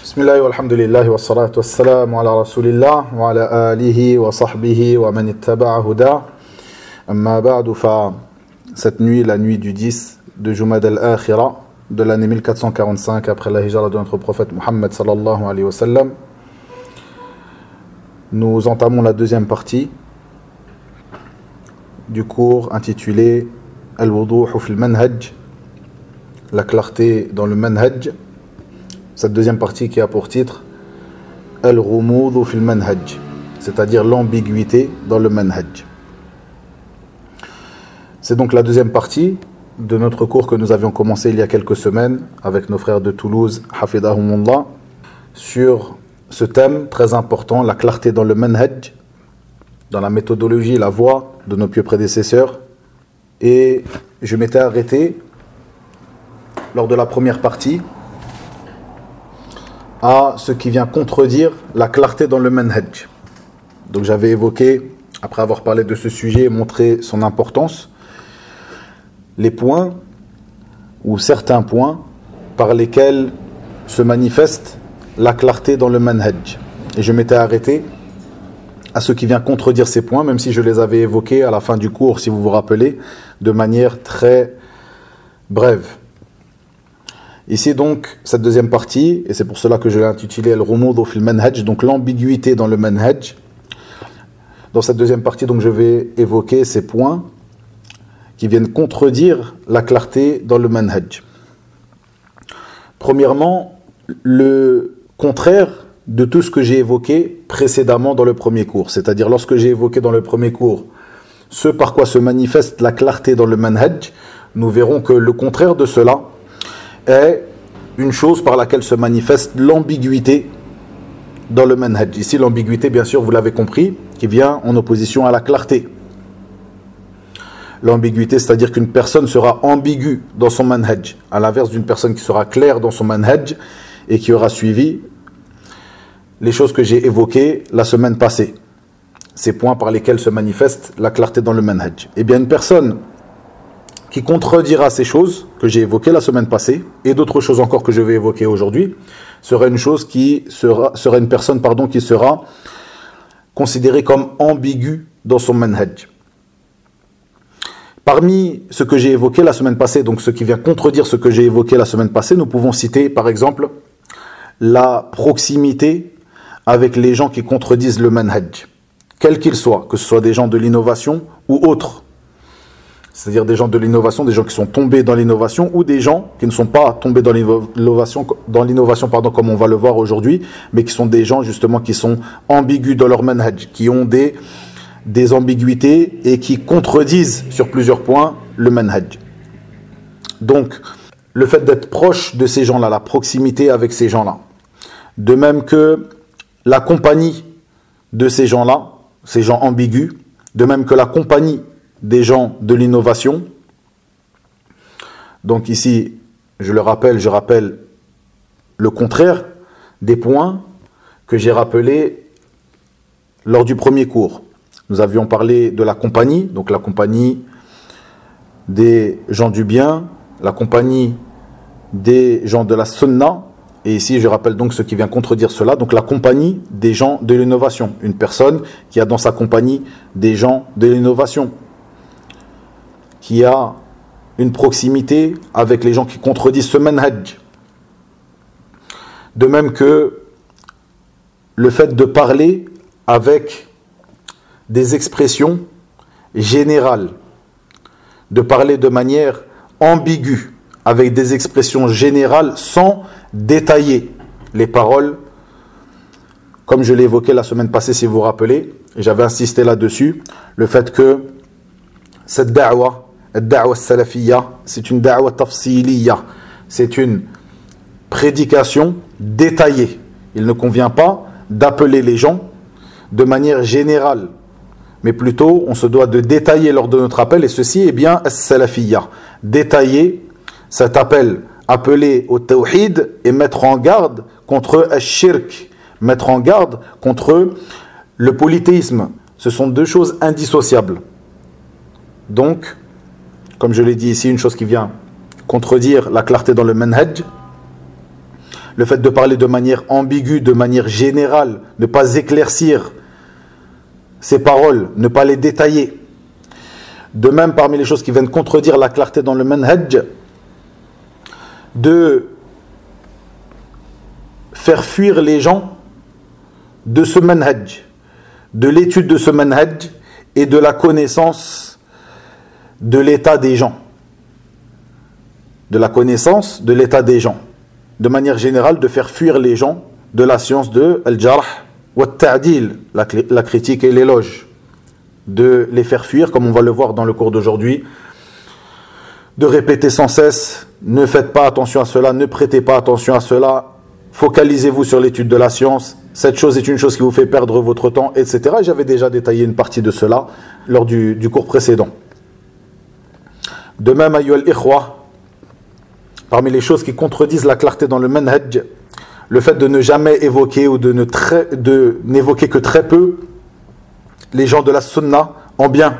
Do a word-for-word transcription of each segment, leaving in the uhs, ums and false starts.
Bismillah wa alhamdulillah wa salatu wa salam ala rasulillah wa ala alihi wa sahbihi wa man ittaba'a huda. Amma ba'du, fa cette nuit, la nuit du dix de Jumad al-Akhira de l'année mille quatre cent quarante-cinq après la hijra de notre prophète Muhammad sallallahu alayhi wa sallam, nous entamons la deuxième partie du cours intitulé Al-Wuduh fil Manhaj, la clarté dans le manhaj. Cette deuxième partie qui a pour titre Al-Ghumud fil Manhaj, c'est-à-dire l'ambiguïté dans le manhaj. C'est donc la deuxième partie de notre cours que nous avions commencé il y a quelques semaines avec nos frères de Toulouse, Hafidahumullah, sur ce thème très important, la clarté dans le manhaj, dans la méthodologie, la voie de nos pieux prédécesseurs. Et je m'étais arrêté lors de la première partie à ce qui vient contredire la clarté dans le manhaj. Donc j'avais évoqué, après avoir parlé de ce sujet et montré son importance, les points ou certains points par lesquels se manifeste la clarté dans le manhaj. Et je m'étais arrêté à ce qui vient contredire ces points, même si je les avais évoqués à la fin du cours, si vous vous rappelez, de manière très brève. Ici donc, cette deuxième partie, et c'est pour cela que je l'ai intitulé Al-Ghumud fil Manhaj, donc l'ambiguïté dans le manhaj. Dans cette deuxième partie, donc, je vais évoquer ces points qui viennent contredire la clarté dans le manhaj. Premièrement, le contraire de tout ce que j'ai évoqué précédemment dans le premier cours. C'est-à-dire, lorsque j'ai évoqué dans le premier cours ce par quoi se manifeste la clarté dans le manhaj, nous verrons que le contraire de cela est une chose par laquelle se manifeste l'ambiguïté dans le manhaj. Ici, l'ambiguïté, bien sûr, vous l'avez compris, qui vient en opposition à la clarté. L'ambiguïté, c'est-à-dire qu'une personne sera ambiguë dans son manhaj, à l'inverse d'une personne qui sera claire dans son manhaj et qui aura suivi les choses que j'ai évoquées la semaine passée. Ces points par lesquels se manifeste la clarté dans le manhaj. Eh bien, une personne qui contredira ces choses que j'ai évoquées la semaine passée, et d'autres choses encore que je vais évoquer aujourd'hui, sera une chose qui sera, sera une personne, pardon, qui sera considérée comme ambiguë dans son manhaj. Parmi ce que j'ai évoqué la semaine passée, donc ce qui vient contredire ce que j'ai évoqué la semaine passée, nous pouvons citer par exemple la proximité avec les gens qui contredisent le manhaj, quels qu'ils soient, que ce soit des gens de l'innovation ou autres. C'est-à-dire des gens de l'innovation, des gens qui sont tombés dans l'innovation, ou des gens qui ne sont pas tombés dans l'innovation, dans l'innovation pardon, comme on va le voir aujourd'hui, mais qui sont des gens justement qui sont ambigus dans leur manhaj, qui ont des, des ambiguïtés et qui contredisent sur plusieurs points le manhaj. Donc, le fait d'être proche de ces gens-là, la proximité avec ces gens-là, de même que la compagnie de ces gens-là, ces gens ambigus, de même que la compagnie des gens de l'innovation. Donc ici, je le rappelle, je rappelle le contraire des points que j'ai rappelés lors du premier cours. Nous avions parlé de la compagnie, donc la compagnie des gens du bien, la compagnie des gens de la sunna, et ici je rappelle donc ce qui vient contredire cela, donc la compagnie des gens de l'innovation, une personne qui a dans sa compagnie des gens de l'innovation, qui a une proximité avec les gens qui contredisent ce manhaj. De même que le fait de parler avec des expressions générales, de parler de manière ambiguë, avec des expressions générales sans détailler les paroles, comme je l'ai évoqué la semaine passée si vous vous rappelez, et j'avais insisté là-dessus, le fait que cette da'wa, Ad-da'wa salafiyya, c'est une da'wa tafsiliyya, c'est une prédication détaillée. Il ne convient pas d'appeler les gens de manière générale, mais plutôt on se doit de détailler lors de notre appel, et ceci est bien as-salafiyya, détailler cet appel, appeler au tawhid et mettre en garde contre ash-shirk, mettre en garde contre le polythéisme. Ce sont deux choses indissociables. Donc, comme je l'ai dit ici, une chose qui vient contredire la clarté dans le manhaj, le fait de parler de manière ambiguë, de manière générale, ne pas éclaircir ses paroles, ne pas les détailler. De même, parmi les choses qui viennent contredire la clarté dans le manhaj, de faire fuir les gens de ce manhaj, de l'étude de ce manhaj et de la connaissance de l'état des gens. De la connaissance de l'état des gens. De manière générale, de faire fuir les gens de la science de al-jarh wa al-ta'dil, la, la critique et l'éloge. De les faire fuir, comme on va le voir dans le cours d'aujourd'hui, de répéter sans cesse, ne faites pas attention à cela, ne prêtez pas attention à cela, focalisez-vous sur l'étude de la science, cette chose est une chose qui vous fait perdre votre temps, et cetera. J'avais déjà détaillé une partie de cela lors du, du cours précédent. De même, ayyuhal ikhwa, parmi les choses qui contredisent la clarté dans le manhaj, le fait de ne jamais évoquer ou de, ne très, de n'évoquer que très peu les gens de la sunna en bien,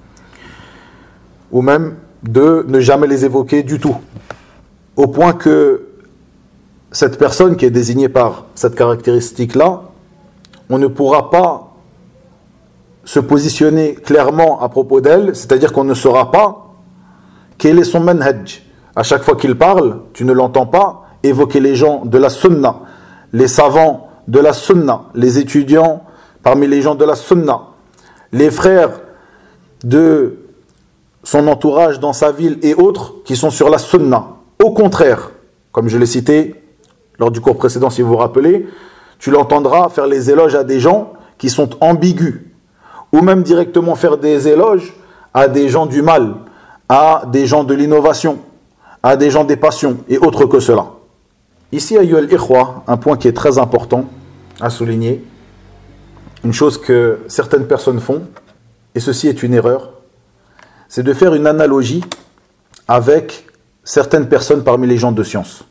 ou même de ne jamais les évoquer du tout, au point que cette personne qui est désignée par cette caractéristique-là, on ne pourra pas se positionner clairement à propos d'elle, c'est-à-dire qu'on ne saura pas quel est son manhaj. À chaque fois qu'il parle, tu ne l'entends pas évoquer les gens de la sunna, les savants de la sunna, les étudiants parmi les gens de la sunna, les frères de son entourage dans sa ville et autres qui sont sur la sunna. Au contraire, comme je l'ai cité lors du cours précédent, si vous vous rappelez, tu l'entendras faire les éloges à des gens qui sont ambigus, ou même directement faire des éloges à des gens du mal, à des gens de l'innovation, à des gens des passions et autres que cela. Ici, ayyuhal ikhwa, un point qui est très important à souligner, une chose que certaines personnes font, et ceci est une erreur, c'est de faire une analogie avec certaines personnes parmi les gens de science.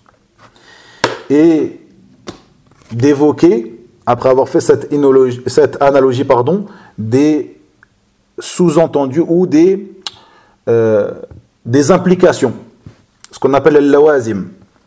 Et d'évoquer, après avoir fait cette, inologie, cette analogie, pardon, des sous-entendus ou des, euh, des implications, ce qu'on appelle al-lawazim,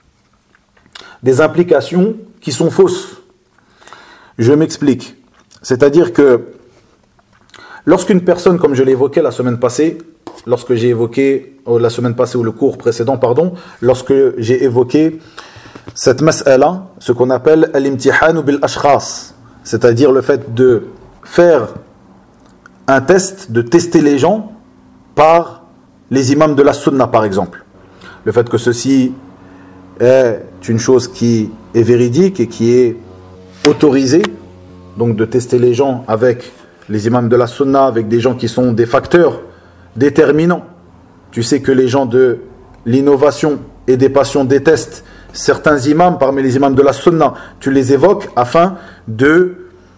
des implications qui sont fausses. Je m'explique. C'est-à-dire que lorsqu'une personne, comme je l'ai évoqué la semaine passée, lorsque j'ai évoqué, oh, la semaine passée ou le cours précédent, pardon, lorsque j'ai évoqué cette mas'ala, ce qu'on appelle al-imtihanu bil-ashkhas, c'est-à-dire le fait de faire un test, de tester les gens par les imams de la sunna par exemple. Le fait que ceci est une chose qui est véridique et qui est autorisée, donc de tester les gens avec les imams de la sunna, avec des gens qui sont des facteurs déterminants. Tu sais que les gens de l'innovation et des passions détestent certains imams parmi les imams de la sunna. Tu les évoques afin de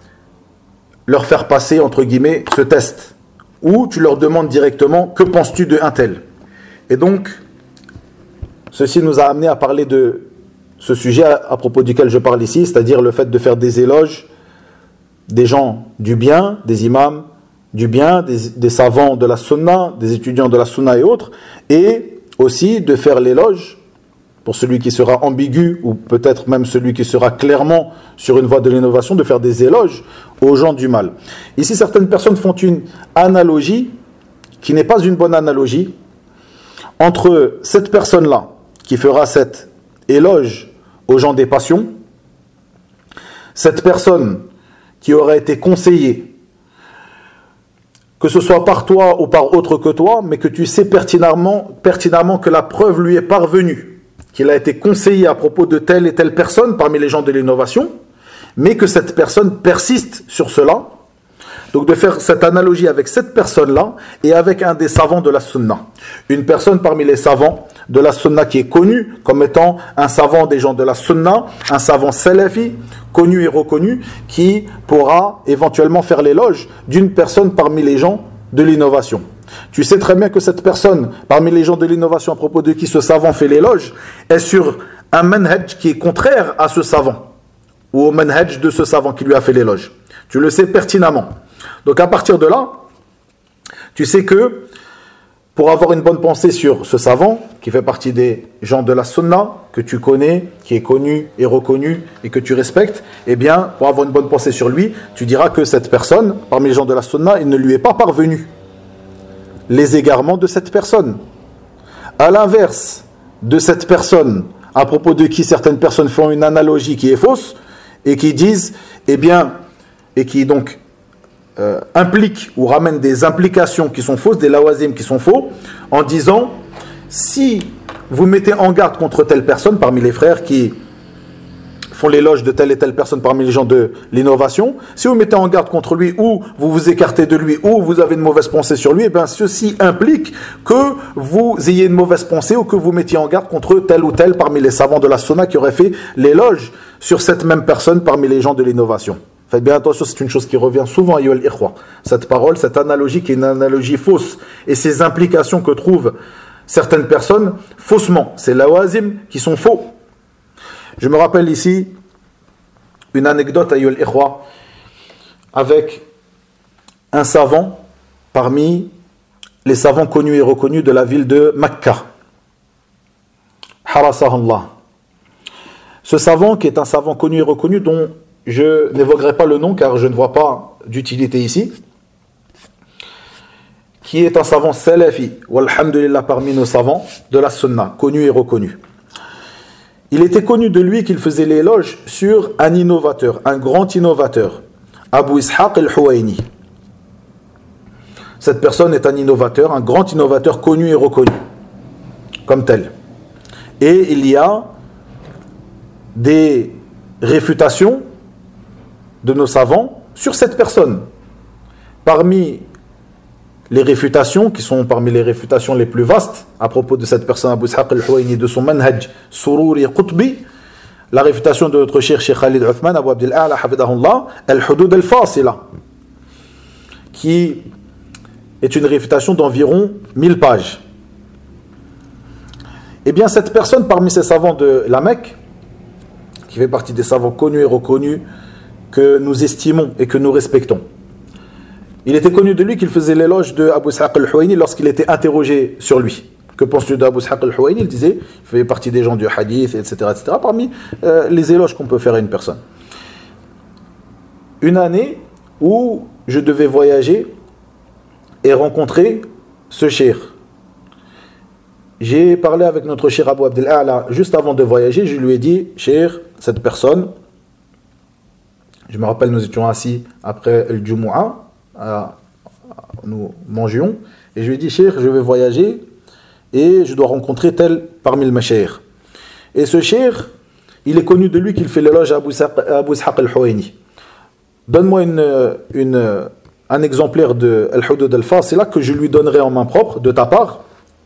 leur faire passer, entre guillemets, ce test. Ou tu leur demandes directement, que penses-tu de un tel? Et donc, ceci nous a amené à parler de ce sujet à, à propos duquel je parle ici, c'est-à-dire le fait de faire des éloges des gens du bien, des imams du bien, des, des savants de la sunna, des étudiants de la sunna et autres, et aussi de faire l'éloge, pour celui qui sera ambigu, ou peut-être même celui qui sera clairement sur une voie de l'innovation, de faire des éloges aux gens du mal. Ici, certaines personnes font une analogie, qui n'est pas une bonne analogie, entre cette personne-là, qui fera cet éloge aux gens des passions, cette personne qui aurait été conseillée, que ce soit par toi ou par autre que toi, mais que tu sais pertinemment, pertinemment que la preuve lui est parvenue, qu'il a été conseillé à propos de telle et telle personne parmi les gens de l'innovation, mais que cette personne persiste sur cela. Donc de faire cette analogie avec cette personne-là et avec un des savants de la sunna. Une personne parmi les savants de la sunna qui est connu comme étant un savant des gens de la sunna, un savant salafi, connu et reconnu, qui pourra éventuellement faire l'éloge d'une personne parmi les gens de l'innovation. Tu sais très bien que cette personne parmi les gens de l'innovation à propos de qui ce savant fait l'éloge est sur un manhaj qui est contraire à ce savant ou au manhaj de ce savant qui lui a fait l'éloge. Tu le sais pertinemment. Donc à partir de là, tu sais que pour avoir une bonne pensée sur ce savant, qui fait partie des gens de la sunna, que tu connais, qui est connu et reconnu et que tu respectes, eh bien, pour avoir une bonne pensée sur lui, tu diras que cette personne, parmi les gens de la sunna, il ne lui est pas parvenu les égarements de cette personne. À l'inverse de cette personne, à propos de qui certaines personnes font une analogie qui est fausse, et qui disent, eh bien, et qui donc euh, impliquent ou ramènent des implications qui sont fausses, des lawazim qui sont faux, en disant, si vous mettez en garde contre telle personne, parmi les frères qui font l'éloge de telle et telle personne parmi les gens de l'innovation, si vous mettez en garde contre lui, ou vous vous écartez de lui, ou vous avez une mauvaise pensée sur lui, eh bien, ceci implique que vous ayez une mauvaise pensée, ou que vous mettiez en garde contre tel ou tel parmi les savants de la sunna qui auraient fait l'éloge sur cette même personne parmi les gens de l'innovation. Faites bien attention, c'est une chose qui revient souvent, ayyuhal ikhwa. Cette parole, cette analogie qui est une analogie fausse, et ces implications que trouvent certaines personnes faussement, c'est lawazim qui sont faux. Je me rappelle ici une anecdote, ayyuhal ikhwa, avec un savant parmi les savants connus et reconnus de la ville de Mecca. Harasahallah. Ce savant, qui est un savant connu et reconnu, dont je n'évoquerai pas le nom car je ne vois pas d'utilité ici, qui est un savant salafi, walhamdulillah, parmi nos savants de la sunna, connu et reconnu. Il était connu de lui qu'il faisait l'éloge sur un innovateur, un grand innovateur, Abu Ishaq al-Huwayni. Cette personne est un innovateur, un grand innovateur connu et reconnu, comme tel. Et il y a des réfutations de nos savants sur cette personne. Parmi les réfutations, qui sont parmi les réfutations les plus vastes à propos de cette personne, Abu Ishaq al-Huwayni, de son manhaj sururi qutbi, la réfutation de notre cher Cheikh Khalid Uthman, Abu Abdil A'la, hafidahullah, al-hudud al-fasila, qui est une réfutation d'environ mille pages. Eh bien, cette personne, parmi ces savants de la Mecque, qui fait partie des savants connus et reconnus, que nous estimons et que nous respectons, il était connu de lui qu'il faisait l'éloge de Abu Ishaq al-Huwayni lorsqu'il était interrogé sur lui. Que penses-tu d'Abu Ishaq al-Huwayni? Il disait, il fait partie des gens du hadith, et cetera, et cetera, parmi euh, les éloges qu'on peut faire à une personne. Une année où je devais voyager et rencontrer ce cheikh. J'ai parlé avec notre cheikh Abu Abdel A'la juste avant de voyager. Je lui ai dit, cheikh, cette personne, je me rappelle, nous étions assis après le Jumu'ah, nous mangions, et je lui ai dit, cheikh, je vais voyager et je dois rencontrer tel parmi le mashayikh. Et ce cheikh, il est connu de lui qu'il fait l'éloge à Abu Ishaq al-Huwayni. Donne-moi une, une, un exemplaire de Al-Hudud al-Fasila que je lui donnerai en main propre de ta part.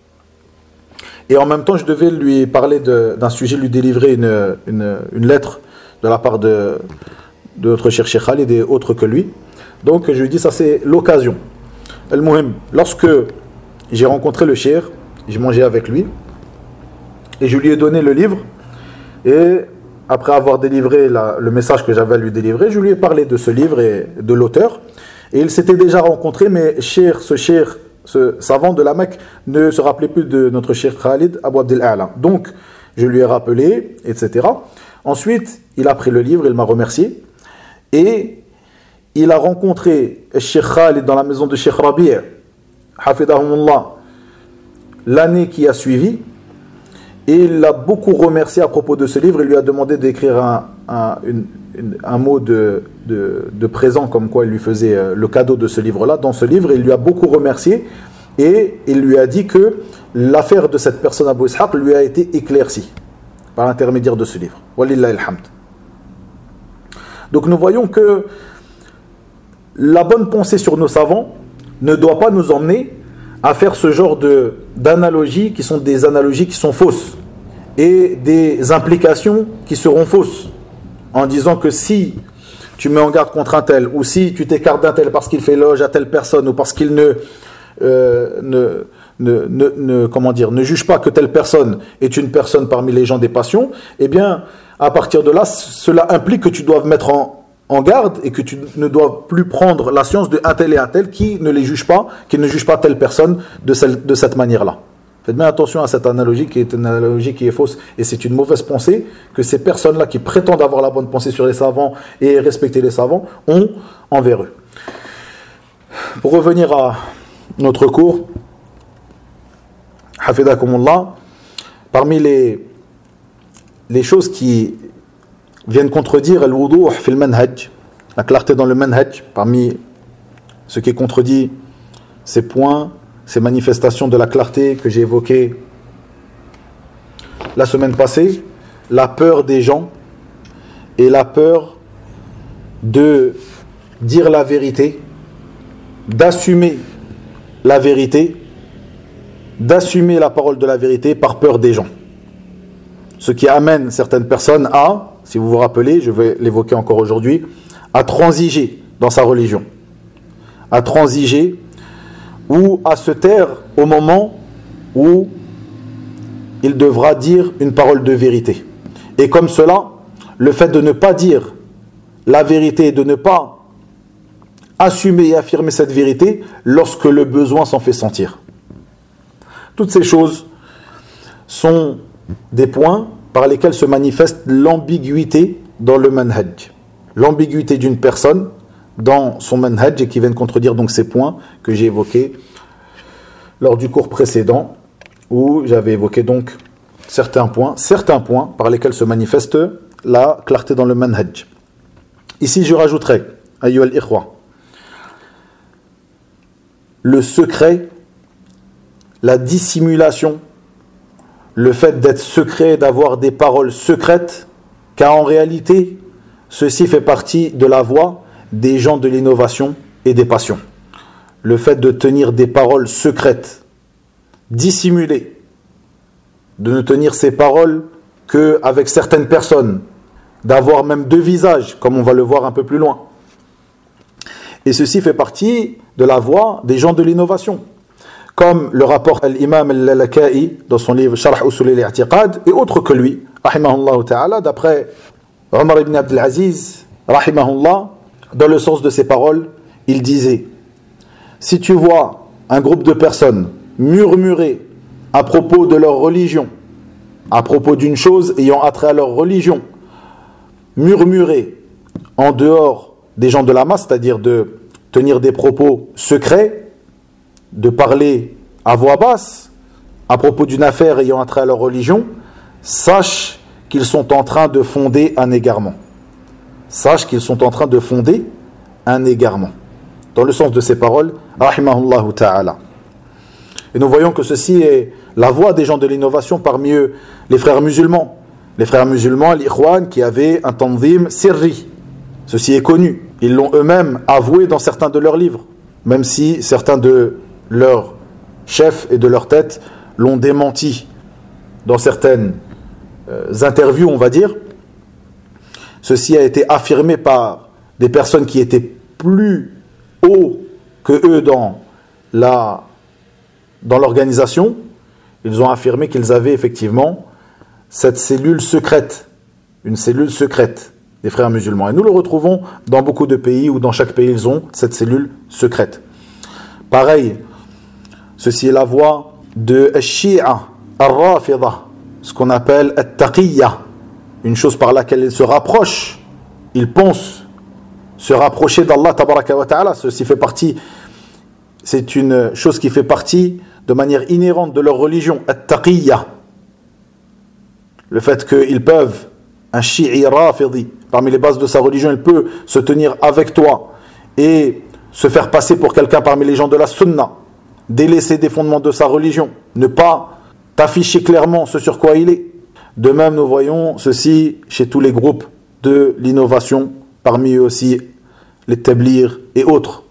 Et en même temps, je devais lui parler de, d'un sujet, lui délivrer une, une, une lettre de la part de, de notre cher Cheikh Khalid et autres que lui. Donc je lui dis, ça c'est l'occasion. Al-Muhim, lorsque j'ai rencontré le cheikh, j'ai mangé avec lui, et je lui ai donné le livre, et après avoir délivré la, le message que j'avais à lui délivrer, je lui ai parlé de ce livre et de l'auteur, et ils s'étaient déjà rencontrés, mais cheikh, ce cheikh, ce savant de la Mecque, ne se rappelait plus de notre cheikh Khalid, Abu Abdel A'la. Donc, je lui ai rappelé, et cetera. Ensuite, il a pris le livre, il m'a remercié, et il a rencontré Cheikh Khalid dans la maison de Cheikh Rabi', hafidahumullah, l'année qui a suivi, et il l'a beaucoup remercié à propos de ce livre. Il lui a demandé d'écrire un, un, une, une, un mot de, de, de présent, comme quoi il lui faisait le cadeau de ce livre-là. Dans ce livre, il lui a beaucoup remercié, et il lui a dit que l'affaire de cette personne, Abu Ishaq, lui a été éclaircie par l'intermédiaire de ce livre. Walillahi alhamd. Donc nous voyons que la bonne pensée sur nos savants ne doit pas nous emmener à faire ce genre de, d'analogies qui sont des analogies qui sont fausses et des implications qui seront fausses, en disant que si tu mets en garde contre un tel, ou si tu t'écartes d'un tel parce qu'il fait éloge à telle personne, ou parce qu'il ne, euh, ne, ne, ne, ne, comment dire, ne juge pas que telle personne est une personne parmi les gens des passions, eh bien, à partir de là, cela implique que tu dois mettre en en garde et que tu ne dois plus prendre la science de un tel et un tel qui ne les juge pas, qui ne juge pas telle personne de, celle, de cette manière-là. Faites bien attention à cette analogie qui est une analogie qui est fausse et c'est une mauvaise pensée que ces personnes-là qui prétendent avoir la bonne pensée sur les savants et respecter les savants ont envers eux. Pour revenir à notre cours, Hafidakumullah, parmi les, les choses qui viennent contredire al-wuduh fil manhaj, la clarté dans le manhaj, parmi ce qui contredit ces points, ces manifestations de la clarté que j'ai évoquées la semaine passée, la peur des gens et la peur de dire la vérité, d'assumer la vérité, d'assumer la parole de la vérité par peur des gens. Ce qui amène certaines personnes à, si vous vous rappelez, je vais l'évoquer encore aujourd'hui, à transiger dans sa religion, à transiger ou à se taire au moment où il devra dire une parole de vérité. Et comme cela, le fait de ne pas dire la vérité, de ne pas assumer et affirmer cette vérité lorsque le besoin s'en fait sentir. Toutes ces choses sont des points par lesquels se manifeste l'ambiguïté dans le manhaj. L'ambiguïté d'une personne dans son manhaj et qui viennent contredire donc ces points que j'ai évoqués lors du cours précédent où j'avais évoqué donc certains points, certains points par lesquels se manifeste la clarté dans le manhaj. Ici je rajouterai, ayyuha al-ikhwa, le secret, la dissimulation, le fait d'être secret, d'avoir des paroles secrètes, car en réalité, ceci fait partie de la voie des gens de l'innovation et des passions. Le fait de tenir des paroles secrètes, dissimulées, de ne tenir ces paroles qu'avec certaines personnes, d'avoir même deux visages, comme on va le voir un peu plus loin. Et ceci fait partie de la voie des gens de l'innovation. Comme le rapporte l'imam al-Lalaka'i dans son livre Sharh Usul al-I'tiqad et autres que lui, rahimahullah ta'ala, d'après Omar ibn Abdel Aziz, rahimahullah, dans le sens de ses paroles, il disait: si tu vois un groupe de personnes murmurer à propos de leur religion, à propos d'une chose ayant attrait à leur religion, murmurer en dehors des gens de la masse, c'est-à-dire de tenir des propos secrets, de parler à voix basse à propos d'une affaire ayant attrait à leur religion, sache qu'ils sont en train de fonder un égarement. Sache qu'ils sont en train de fonder un égarement. Dans le sens de ces paroles, rahimahullahu ta'ala. Et nous voyons que ceci est la voie des gens de l'innovation, parmi eux les frères musulmans. Les frères musulmans, l'ikhwan, qui avaient un tanzim sirri. Ceci est connu. Ils l'ont eux-mêmes avoué dans certains de leurs livres, même si certains de leurs chefs et de leurs têtes l'ont démenti dans certaines euh, interviews, on va dire. Ceci a été affirmé par des personnes qui étaient plus hauts que eux dans la, dans l'organisation. Ils ont affirmé qu'ils avaient effectivement cette cellule secrète, une cellule secrète des frères musulmans. Et nous le retrouvons dans beaucoup de pays où dans chaque pays ils ont cette cellule secrète. Pareil, ceci est la voie de Shia, Al-Rafida, ce qu'on appelle Al-Taqiyya, une chose par laquelle ils se rapprochent, ils pensent se rapprocher d'Allah tabaraka wa ta'ala. Ceci fait partie, c'est une chose qui fait partie de manière inhérente de leur religion, Al-Taqiyya. Le fait qu'ils peuvent, un Shi'i Rafidi, parmi les bases de sa religion, il peut se tenir avec toi et se faire passer pour quelqu'un parmi les gens de la Sunna, délaisser des fondements de sa religion, ne pas t'afficher clairement ce sur quoi il est. De même, nous voyons ceci chez tous les groupes de l'innovation, parmi eux aussi les Tablir et autres.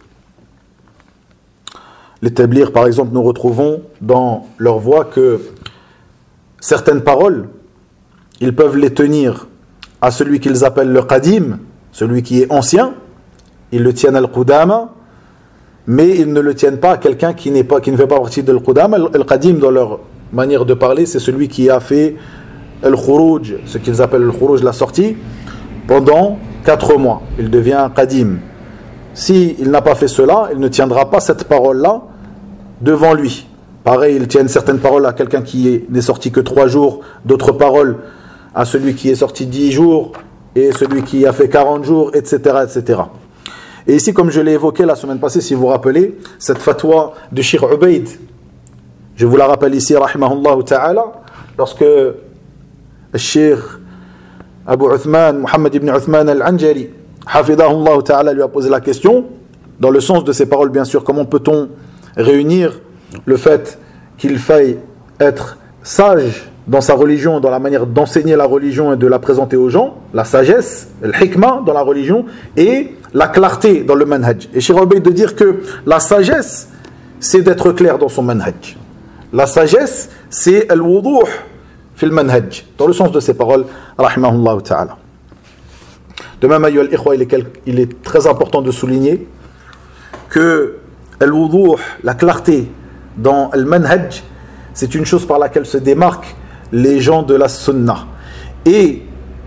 Les Tablir, par exemple, nous retrouvons dans leur voix que certaines paroles, ils peuvent les tenir à celui qu'ils appellent le Qadim, celui qui est ancien, ils le tiennent al-Qudama, mais ils ne le tiennent pas à quelqu'un qui, n'est pas, qui ne fait pas partie de al-Qudama. Al-Qadim, dans leur manière de parler, c'est celui qui a fait al-Khuruj, ce qu'ils appellent al-Khuruj, la sortie, pendant quatre mois, il devient qadim. S'il n'a pas fait cela, il ne tiendra pas cette parole-là devant lui. Pareil, il tient certaines paroles à quelqu'un qui n'est sorti que trois jours, d'autres paroles à celui qui est sorti dix jours, et celui qui a fait quarante jours, et cetera, et cetera. Et ici, comme je l'ai évoqué la semaine passée, si vous vous rappelez, cette fatwa de Cheikh Ubaid, je vous la rappelle ici, rahimahullah ta'ala, lorsque le Cheikh Abu Uthman, Muhammad ibn Uthman al-Anjari, hafidahullah ta'ala, lui a posé la question, dans le sens de ces paroles, bien sûr, comment peut-on réunir le fait qu'il faille être sage dans sa religion, dans la manière d'enseigner la religion et de la présenter aux gens, la sagesse, le hikmah dans la religion, et la clarté dans le manhaj. Et Cheikh Ubaid de dire que la sagesse, c'est d'être clair dans son manhaj. La sagesse, c'est al-wuduh fil manhaj, dans le sens de ces paroles, rahimahullah ta'ala. De même, ayyuha al-ikhwa, il est, il est très important de souligner que al-wuduh, la clarté dans le manhaj, c'est une chose par laquelle se démarquent les gens de la sunna et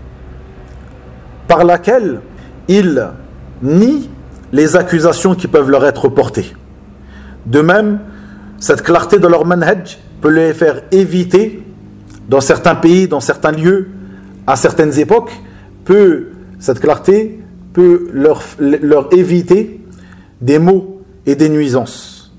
par laquelle ils nient les accusations qui peuvent leur être portées. De même, cette clarté de leur manhaj peut les faire éviter, dans certains pays, dans certains lieux, à certaines époques, peut, cette clarté peut leur, leur éviter des maux et des nuisances.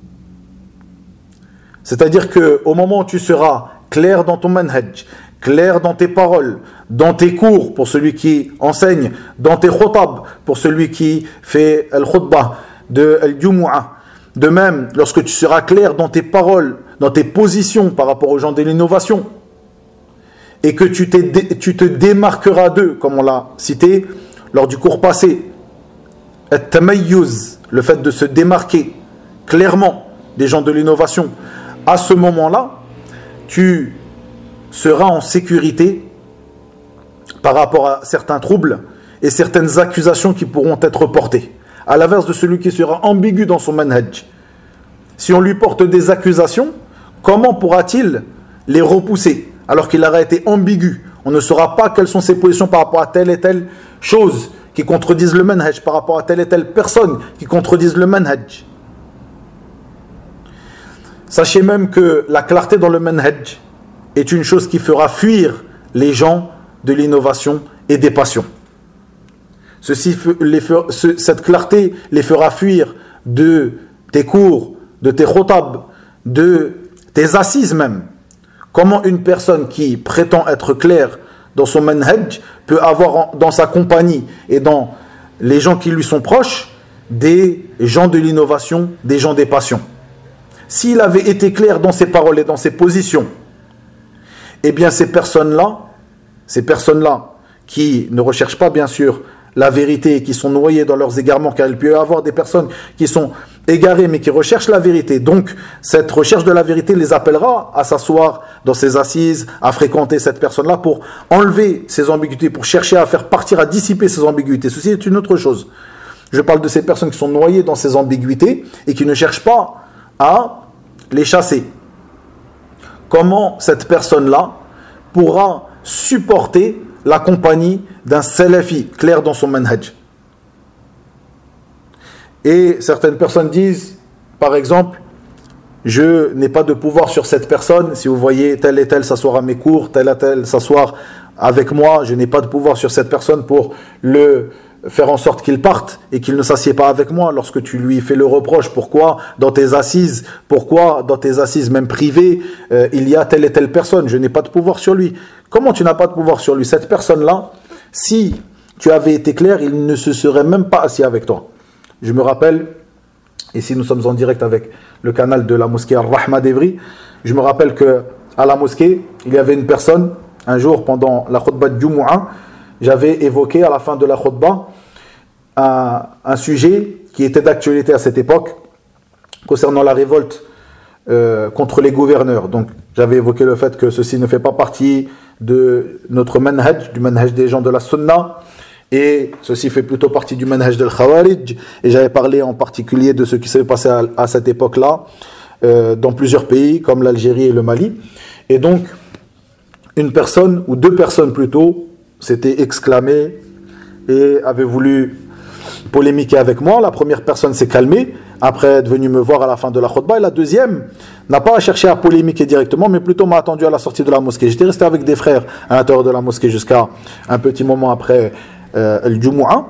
C'est-à-dire qu'au moment où tu seras clair dans ton manhaj, clair dans tes paroles, dans tes cours pour celui qui enseigne, dans tes khutab pour celui qui fait al-khutbah de al-jumu'ah. De même, lorsque tu seras clair dans tes paroles, dans tes positions par rapport aux gens de l'innovation, et que tu, t'es, tu te démarqueras d'eux, comme on l'a cité lors du cours passé, at-tamayyuz, le fait de se démarquer clairement des gens de l'innovation, à ce moment-là, tu seras en sécurité par rapport à certains troubles et certaines accusations qui pourront être portées. À l'inverse de celui qui sera ambigu dans son manhaj. Si on lui porte des accusations, comment pourra-t-il les repousser alors qu'il aura été ambigu? On ne saura pas quelles sont ses positions par rapport à telle et telle chose qui contredisent le manhaj, par rapport à telle et telle personne qui contredisent le manhaj. Sachez même que la clarté dans le manhaj est une chose qui fera fuir les gens de l'innovation et des passions. Ceci, les fera, ce, cette clarté les fera fuir de tes cours, de tes khotab, de tes assises même. Comment une personne qui prétend être claire dans son manhaj peut avoir dans sa compagnie et dans les gens qui lui sont proches des gens de l'innovation, des gens des passions. S'il avait été clair dans ses paroles et dans ses positions, eh bien ces personnes-là, ces personnes-là qui ne recherchent pas bien sûr la vérité et qui sont noyées dans leurs égarements, car il peut y avoir des personnes qui sont égarées mais qui recherchent la vérité. Donc cette recherche de la vérité les appellera à s'asseoir dans ces assises, à fréquenter cette personne-là pour enlever ces ambiguïtés, pour chercher à faire partir, à dissiper ces ambiguïtés. Ceci est une autre chose. Je parle de ces personnes qui sont noyées dans ces ambiguïtés et qui ne cherchent pas à les chasser. Comment cette personne-là pourra supporter la compagnie d'un salafi clair dans son manhaj? Et certaines personnes disent, par exemple, je n'ai pas de pouvoir sur cette personne. Si vous voyez tel et tel s'asseoir à mes cours, tel et tel s'asseoir avec moi, je n'ai pas de pouvoir sur cette personne pour le faire en sorte qu'il parte et qu'il ne s'assied pas avec moi. Lorsque tu lui fais le reproche, pourquoi dans tes assises, pourquoi dans tes assises même privées, euh, il y a telle et telle personne, je n'ai pas de pouvoir sur lui. Comment tu n'as pas de pouvoir sur lui? Cette personne-là, si tu avais été clair, il ne se serait même pas assis avec toi. Je me rappelle, ici nous sommes en direct avec le canal de la mosquée Al-Rahma d'Evry, je me rappelle que à la mosquée, il y avait une personne, un jour pendant la khutbah de Jumu'ah, j'avais évoqué à la fin de la khutbah un, un sujet qui était d'actualité à cette époque concernant la révolte euh, contre les gouverneurs. Donc j'avais évoqué le fait que ceci ne fait pas partie de notre manhaj, du manhaj des gens de la sunna, et ceci fait plutôt partie du manhaj del khawarij, et j'avais parlé en particulier de ce qui s'est passé à, à cette époque-là euh, dans plusieurs pays comme l'Algérie et le Mali. Et donc une personne ou deux personnes plutôt s'étaient exclamées et avait voulu polémiquer avec moi. La première personne s'est calmée, après être venue me voir à la fin de la khutbah, et la deuxième n'a pas cherché à polémiquer directement, mais plutôt m'a attendu à la sortie de la mosquée. J'étais resté avec des frères à l'intérieur de la mosquée jusqu'à un petit moment après euh, le Jumu'ah.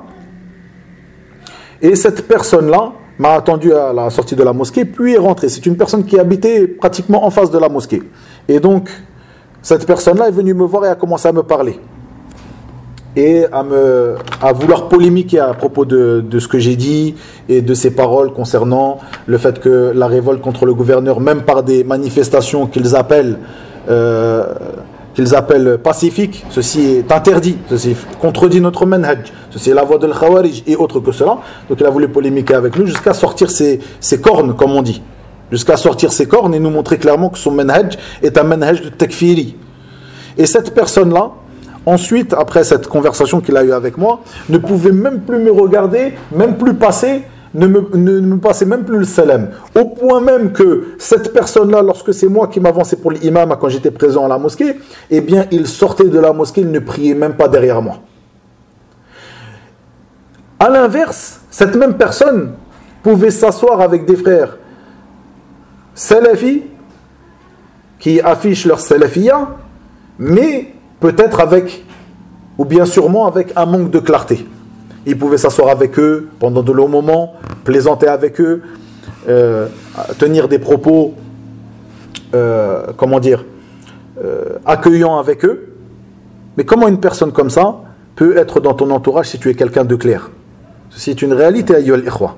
Et cette personne-là m'a attendu à la sortie de la mosquée, puis est rentrée. C'est une personne qui habitait pratiquement en face de la mosquée. Et donc, cette personne-là est venue me voir et a commencé à me parler. Et à, me, à vouloir polémiquer à propos de, de ce que j'ai dit et de ses paroles concernant le fait que la révolte contre le gouverneur, même par des manifestations qu'ils appellent, euh, qu'ils appellent pacifiques, ceci est interdit, ceci contredit notre manhaj, ceci est la voie de l'Khawarij et autre que cela. Donc il a voulu polémiquer avec nous jusqu'à sortir ses, ses cornes, comme on dit. Jusqu'à sortir ses cornes et nous montrer clairement que son manhaj est un manhaj de takfiri. Et cette personne-là, ensuite, après cette conversation qu'il a eue avec moi, ne pouvait même plus me regarder, même plus passer, ne me, ne, ne me passait même plus le salam. Au point même que cette personne-là, lorsque c'est moi qui m'avançais pour l'imam quand j'étais présent à la mosquée, eh bien, il sortait de la mosquée, il ne priait même pas derrière moi. À l'inverse, cette même personne pouvait s'asseoir avec des frères salafis qui affichent leur salafiyya, mais peut-être avec, ou bien sûrement avec un manque de clarté. Il pouvait s'asseoir avec eux pendant de longs moments, plaisanter avec eux, euh, tenir des propos, euh, comment dire, euh, accueillants avec eux. Mais comment une personne comme ça peut être dans ton entourage si tu es quelqu'un de clair? Ceci est une réalité, ayyuhal ikhwa.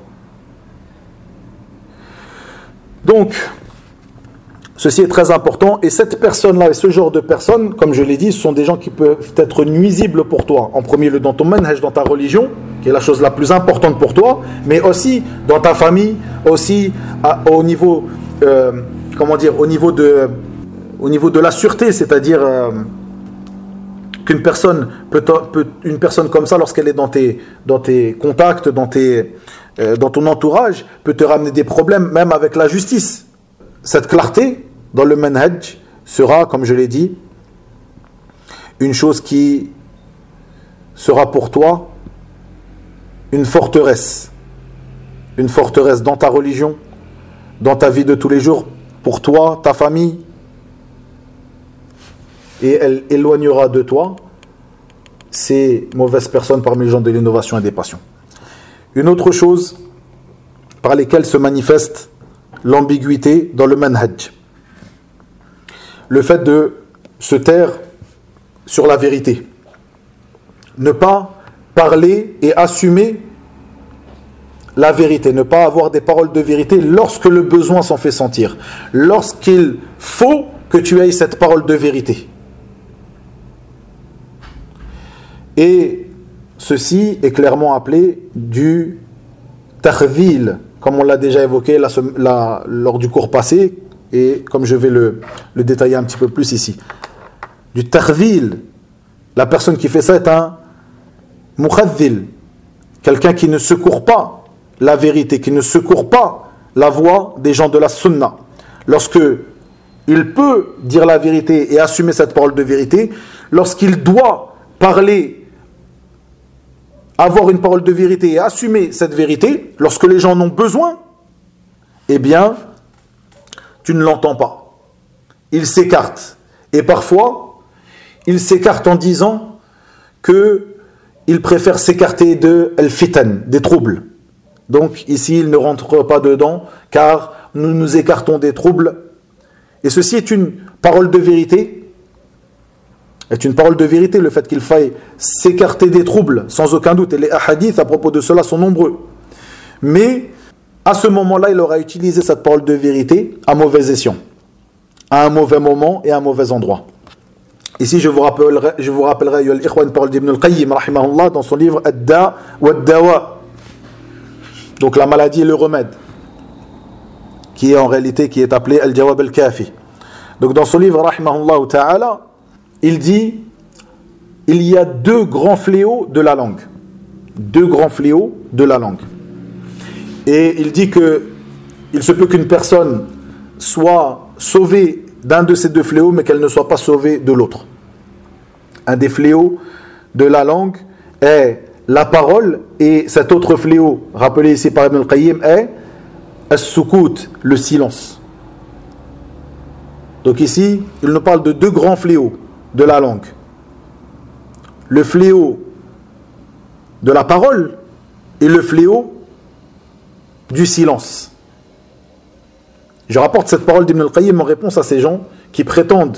Donc, ceci est très important, et cette personne-là et ce genre de personnes, comme je l'ai dit, ce sont des gens qui peuvent être nuisibles pour toi. En premier lieu dans ton manhaj, dans ta religion, qui est la chose la plus importante pour toi, mais aussi dans ta famille, aussi à, au niveau, euh, comment dire, au niveau de, au niveau de la sûreté, c'est-à-dire euh, qu'une personne peut, peut, une personne comme ça, lorsqu'elle est dans tes, dans tes contacts, dans tes, euh, dans ton entourage, peut te ramener des problèmes, même avec la justice. Cette clarté dans le manhaj sera, comme je l'ai dit, une chose qui sera pour toi une forteresse. Une forteresse dans ta religion, dans ta vie de tous les jours, pour toi, ta famille. Et elle éloignera de toi ces mauvaises personnes parmi les gens de l'innovation et des passions. Une autre chose par lesquelles se manifeste l'ambiguïté dans le manhaj. Le fait de se taire sur la vérité. Ne pas parler et assumer la vérité. Ne pas avoir des paroles de vérité lorsque le besoin s'en fait sentir. Lorsqu'il faut que tu aies cette parole de vérité. Et ceci est clairement appelé du takhvil, comme on l'a déjà évoqué la, la, lors du cours passé, et comme je vais le, le détailler un petit peu plus ici. Du takhvil, la personne qui fait ça est un mukhadhil, quelqu'un qui ne secourt pas la vérité, qui ne secourt pas la voix des gens de la sunna. Lorsque il peut dire la vérité et assumer cette parole de vérité, lorsqu'il doit parler, avoir une parole de vérité et assumer cette vérité, lorsque les gens en ont besoin, eh bien, tu ne l'entends pas. Il s'écarte. Et parfois, il s'écarte en disant qu'il préfère s'écarter de al-fitan, des troubles. Donc ici, il ne rentre pas dedans, car nous nous écartons des troubles. Et ceci est une parole de vérité, est une parole de vérité, le fait qu'il faille s'écarter des troubles, sans aucun doute. Et les hadiths à propos de cela sont nombreux. Mais à ce moment-là, il aura utilisé cette parole de vérité à mauvais escient, à un mauvais moment et à un mauvais endroit. Ici, je vous rappellerai, je vous rappellerai une parole d'Ibn al-Qayyim, rahimahullah, dans son livre Ad-Da wa Ad-Dawa. Donc la maladie et le remède, qui est en réalité, qui est appelé Al-Jawab al-Kafi. Donc dans son livre, rahimahullah ta'ala, il dit, il y a deux grands fléaux de la langue. Deux grands fléaux de la langue. Et il dit que il se peut qu'une personne soit sauvée d'un de ces deux fléaux, mais qu'elle ne soit pas sauvée de l'autre. Un des fléaux de la langue est la parole, et cet autre fléau, rappelé ici par Ibn al-Qayyim, est as-sukut, le silence. Donc ici, il nous parle de deux grands fléaux de la langue. Le fléau de la parole et le fléau du silence. Je rapporte cette parole d'Ibn al-Qayyim en réponse à ces gens qui prétendent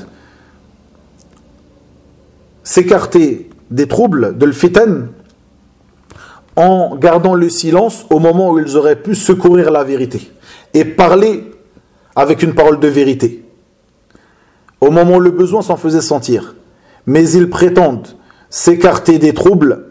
s'écarter des troubles de l'fitan en gardant le silence au moment où ils auraient pu secourir la vérité et parler avec une parole de vérité au moment où le besoin s'en faisait sentir. Mais ils prétendent s'écarter des troubles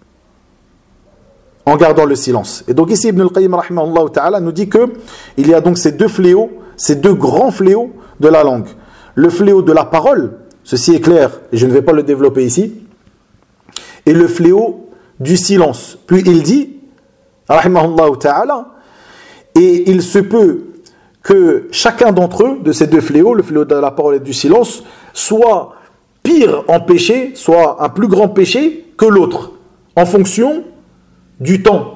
en gardant le silence. Et donc ici Ibn al-Qayyim rahimahullah ta'ala nous dit que il y a donc ces deux fléaux, ces deux grands fléaux de la langue. Le fléau de la parole, ceci est clair et je ne vais pas le développer ici, et le fléau du silence. Puis il dit rahimahullah ta'ala, et il se peut que chacun d'entre eux, de ces deux fléaux, le fléau de la parole et du silence, soit pire en péché, soit un plus grand péché que l'autre, en fonction du temps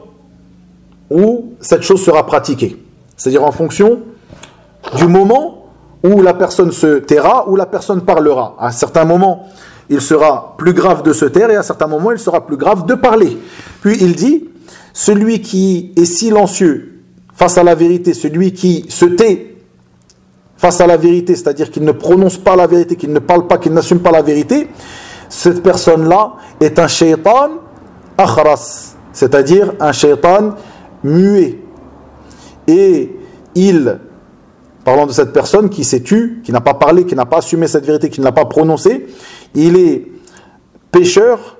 où cette chose sera pratiquée. C'est-à-dire en fonction du moment où la personne se taira, où la personne parlera. À un certain moment, il sera plus grave de se taire, et à un certain moment, il sera plus grave de parler. Puis il dit, celui qui est silencieux face à la vérité, celui qui se tait face à la vérité, c'est-à-dire qu'il ne prononce pas la vérité, qu'il ne parle pas, qu'il n'assume pas la vérité, cette personne-là est un shaytan akhras, c'est-à-dire un shaytan muet. Et il, parlant de cette personne qui s'est tue, qui n'a pas parlé, qui n'a pas assumé cette vérité, qui ne l'a pas prononcée, il est pécheur,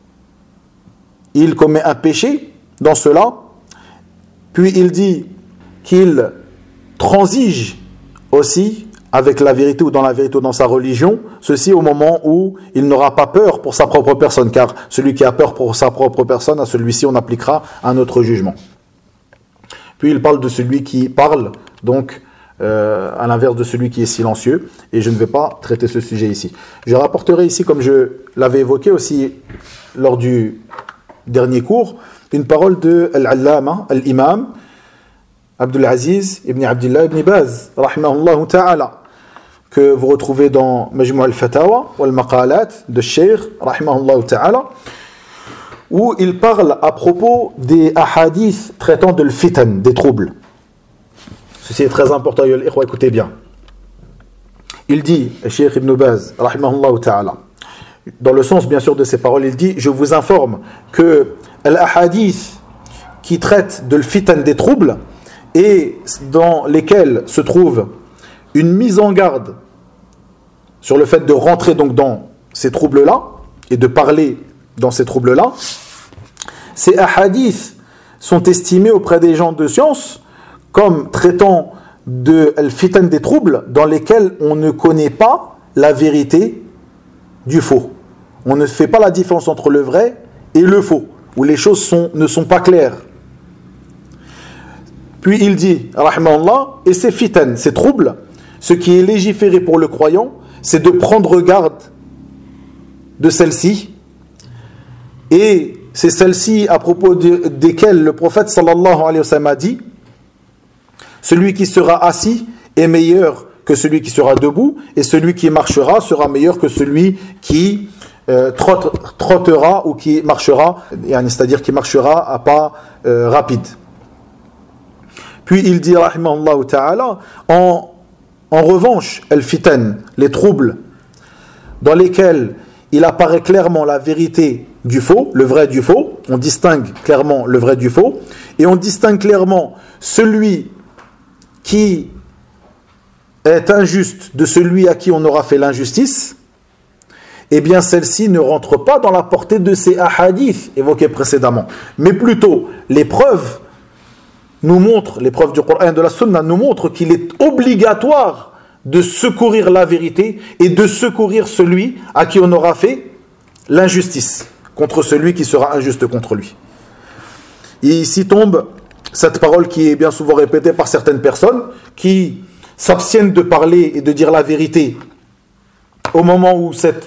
il commet un péché dans cela, puis il dit qu'il transige aussi avec la vérité ou dans la vérité ou dans sa religion, ceci au moment où il n'aura pas peur pour sa propre personne, car celui qui a peur pour sa propre personne, à celui-ci on appliquera un autre jugement. Puis il parle de celui qui parle, donc euh, à l'inverse de celui qui est silencieux, et je ne vais pas traiter ce sujet ici. Je rapporterai ici, comme je l'avais évoqué aussi lors du dernier cours, une parole de Al-Allama, Al-Imam, Abdul Aziz ibn Abdullah ibn Baz, rahimahullah ta'ala, que vous retrouvez dans Majmu' al-Fatawa wal Maqalat de Cheikh, rahimahullah ta'ala, où il parle à propos des ahadiths traitant de l'fitan, des troubles. Ceci est très important, écoutez bien. Il dit, Cheikh ibn Baz, rahimahullah ta'ala, dans le sens bien sûr de ses paroles, il dit, je vous informe que l'ahadith qui traite de l'fitan, des troubles, et dans lesquels se trouve une mise en garde sur le fait de rentrer donc dans ces troubles-là et de parler dans ces troubles-là, ces ahadiths sont estimés auprès des gens de science comme traitant de al-fitan, des troubles dans lesquels on ne connaît pas la vérité du faux. On ne fait pas la différence entre le vrai et le faux, où les choses sont, ne sont pas claires. Puis il dit, rahimahullah, et ces fitan, ces troubles, ce qui est légiféré pour le croyant, c'est de prendre garde de celles-ci, et c'est celles-ci à propos de, desquelles le prophète sallallahu alayhi wa sallam a dit, celui qui sera assis est meilleur que celui qui sera debout, et celui qui marchera sera meilleur que celui qui euh, trotte, trottera ou qui marchera, c'est-à-dire qui marchera à pas euh, rapide. Puis il dit, rahimahullah ta'ala, en, en revanche, al-fitan, les troubles, dans lesquels il apparaît clairement la vérité du faux, le vrai du faux, on distingue clairement le vrai du faux, et on distingue clairement celui qui est injuste de celui à qui on aura fait l'injustice, eh bien celle-ci ne rentre pas dans la portée de ces ahadiths évoqués précédemment, mais plutôt les preuves nous montre, les preuves du Coran et de la Sunna nous montrent qu'il est obligatoire de secourir la vérité et de secourir celui à qui on aura fait l'injustice contre celui qui sera injuste contre lui. Et ici tombe cette parole qui est bien souvent répétée par certaines personnes qui s'abstiennent de parler et de dire la vérité au moment où cette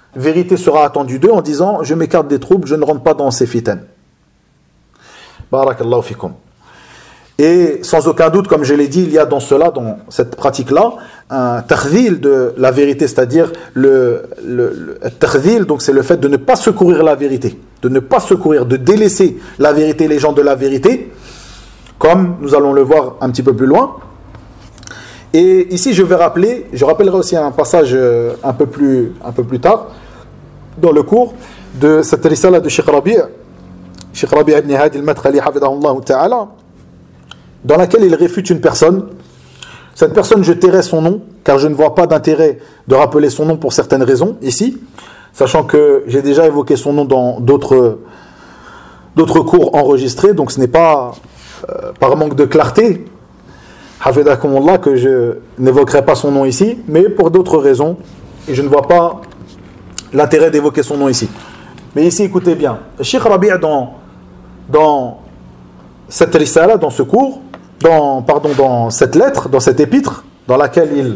vérité sera attendue d'eux en disant je m'écarte des troubles, je ne rentre pas dans ces fitanes. Barakallahu fikum. Et sans aucun doute, comme je l'ai dit, il y a dans cela, dans cette pratique-là, un tardil de la vérité, c'est-à-dire le, le, le tardil, donc c'est le fait de ne pas secourir la vérité, de ne pas secourir, de délaisser la vérité, les gens de la vérité, comme nous allons le voir un petit peu plus loin. Et ici, je vais rappeler, je rappellerai aussi un passage un peu plus, un peu plus tard, dans le cours, de cette risala de Cheikh Rabi', Cheikh Rabi' ibn Hadi al-Madkhali, hafidahullah ta'ala, dans laquelle il réfute une personne. Cette personne, je tairai son nom, car je ne vois pas d'intérêt de rappeler son nom pour certaines raisons, ici, sachant que j'ai déjà évoqué son nom dans d'autres, d'autres cours enregistrés, donc ce n'est pas euh, par manque de clarté, hafidhakumullah, que je n'évoquerai pas son nom ici, mais pour d'autres raisons, et je ne vois pas l'intérêt d'évoquer son nom ici. Mais ici, écoutez bien, Cheikh Rabi' dans, dans cette risala, dans ce cours, dans, pardon, dans cette lettre, dans cette épître, dans laquelle il,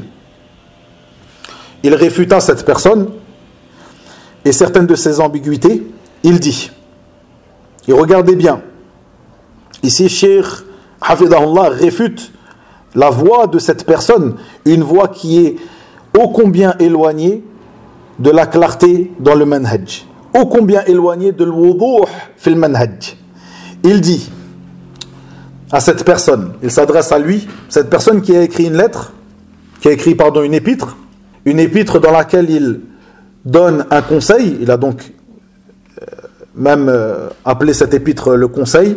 il réfuta cette personne et certaines de ses ambiguïtés, il dit, et regardez bien, ici, Cheikh Hafidahullah réfute la voix de cette personne, une voix qui est ô combien éloignée de la clarté dans le manhaj, ô combien éloignée de l'wuduh fil manhaj. Il dit à cette personne, il s'adresse à lui, cette personne qui a écrit une lettre, qui a écrit pardon une épître, une épître dans laquelle il donne un conseil, il a donc euh, même euh, appelé cette épître le conseil.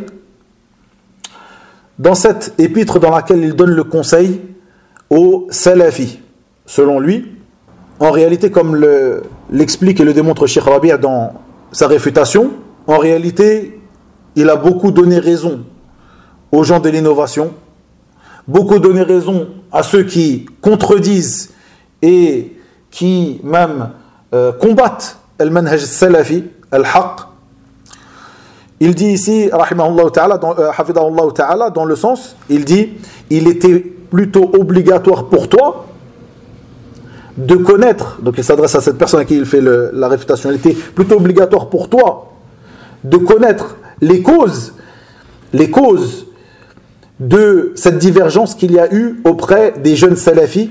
Dans cette épître dans laquelle il donne le conseil aux salafis, selon lui, en réalité, comme le, l'explique et le démontre Cheikh Rabi' dans sa réfutation, en réalité, il a beaucoup donné raison aux gens de l'innovation, beaucoup donné raison à ceux qui contredisent et qui même euh, combattent al-manhaj salafi, al-haq. Il dit ici, rahimahullah ta'ala, dans, euh, hafidahullah ta'ala, dans le sens, il dit, il était plutôt obligatoire pour toi de connaître, donc il s'adresse à cette personne à qui il fait le, la réfutation, il était plutôt obligatoire pour toi de connaître les causes, les causes de cette divergence qu'il y a eu auprès des jeunes salafis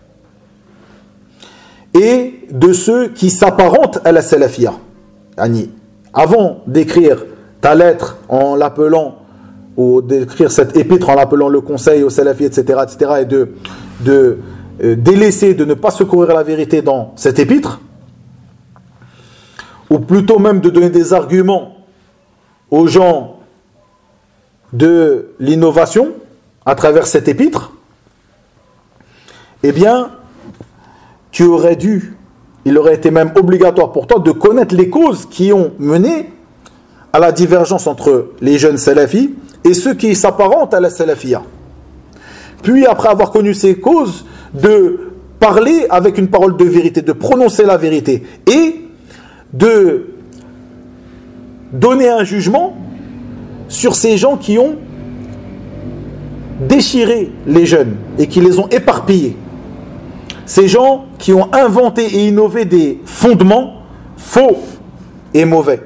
et de ceux qui s'apparentent à la salafia. Avant d'écrire ta lettre en l'appelant, ou d'écrire cette épître en l'appelant le conseil aux salafis, et cetera, et cetera, et de, de euh, délaisser, de ne pas secourir la vérité dans cette épître, ou plutôt même de donner des arguments aux gens de l'innovation à travers cette épître, eh bien, tu aurais dû, il aurait été même obligatoire pour toi de connaître les causes qui ont mené à la divergence entre les jeunes salafis et ceux qui s'apparentent à la salafia. Puis, après avoir connu ces causes, de parler avec une parole de vérité, de prononcer la vérité et de donner un jugement sur ces gens qui ont déchiré les jeunes et qui les ont éparpillés. Ces gens qui ont inventé et innové des fondements faux et mauvais.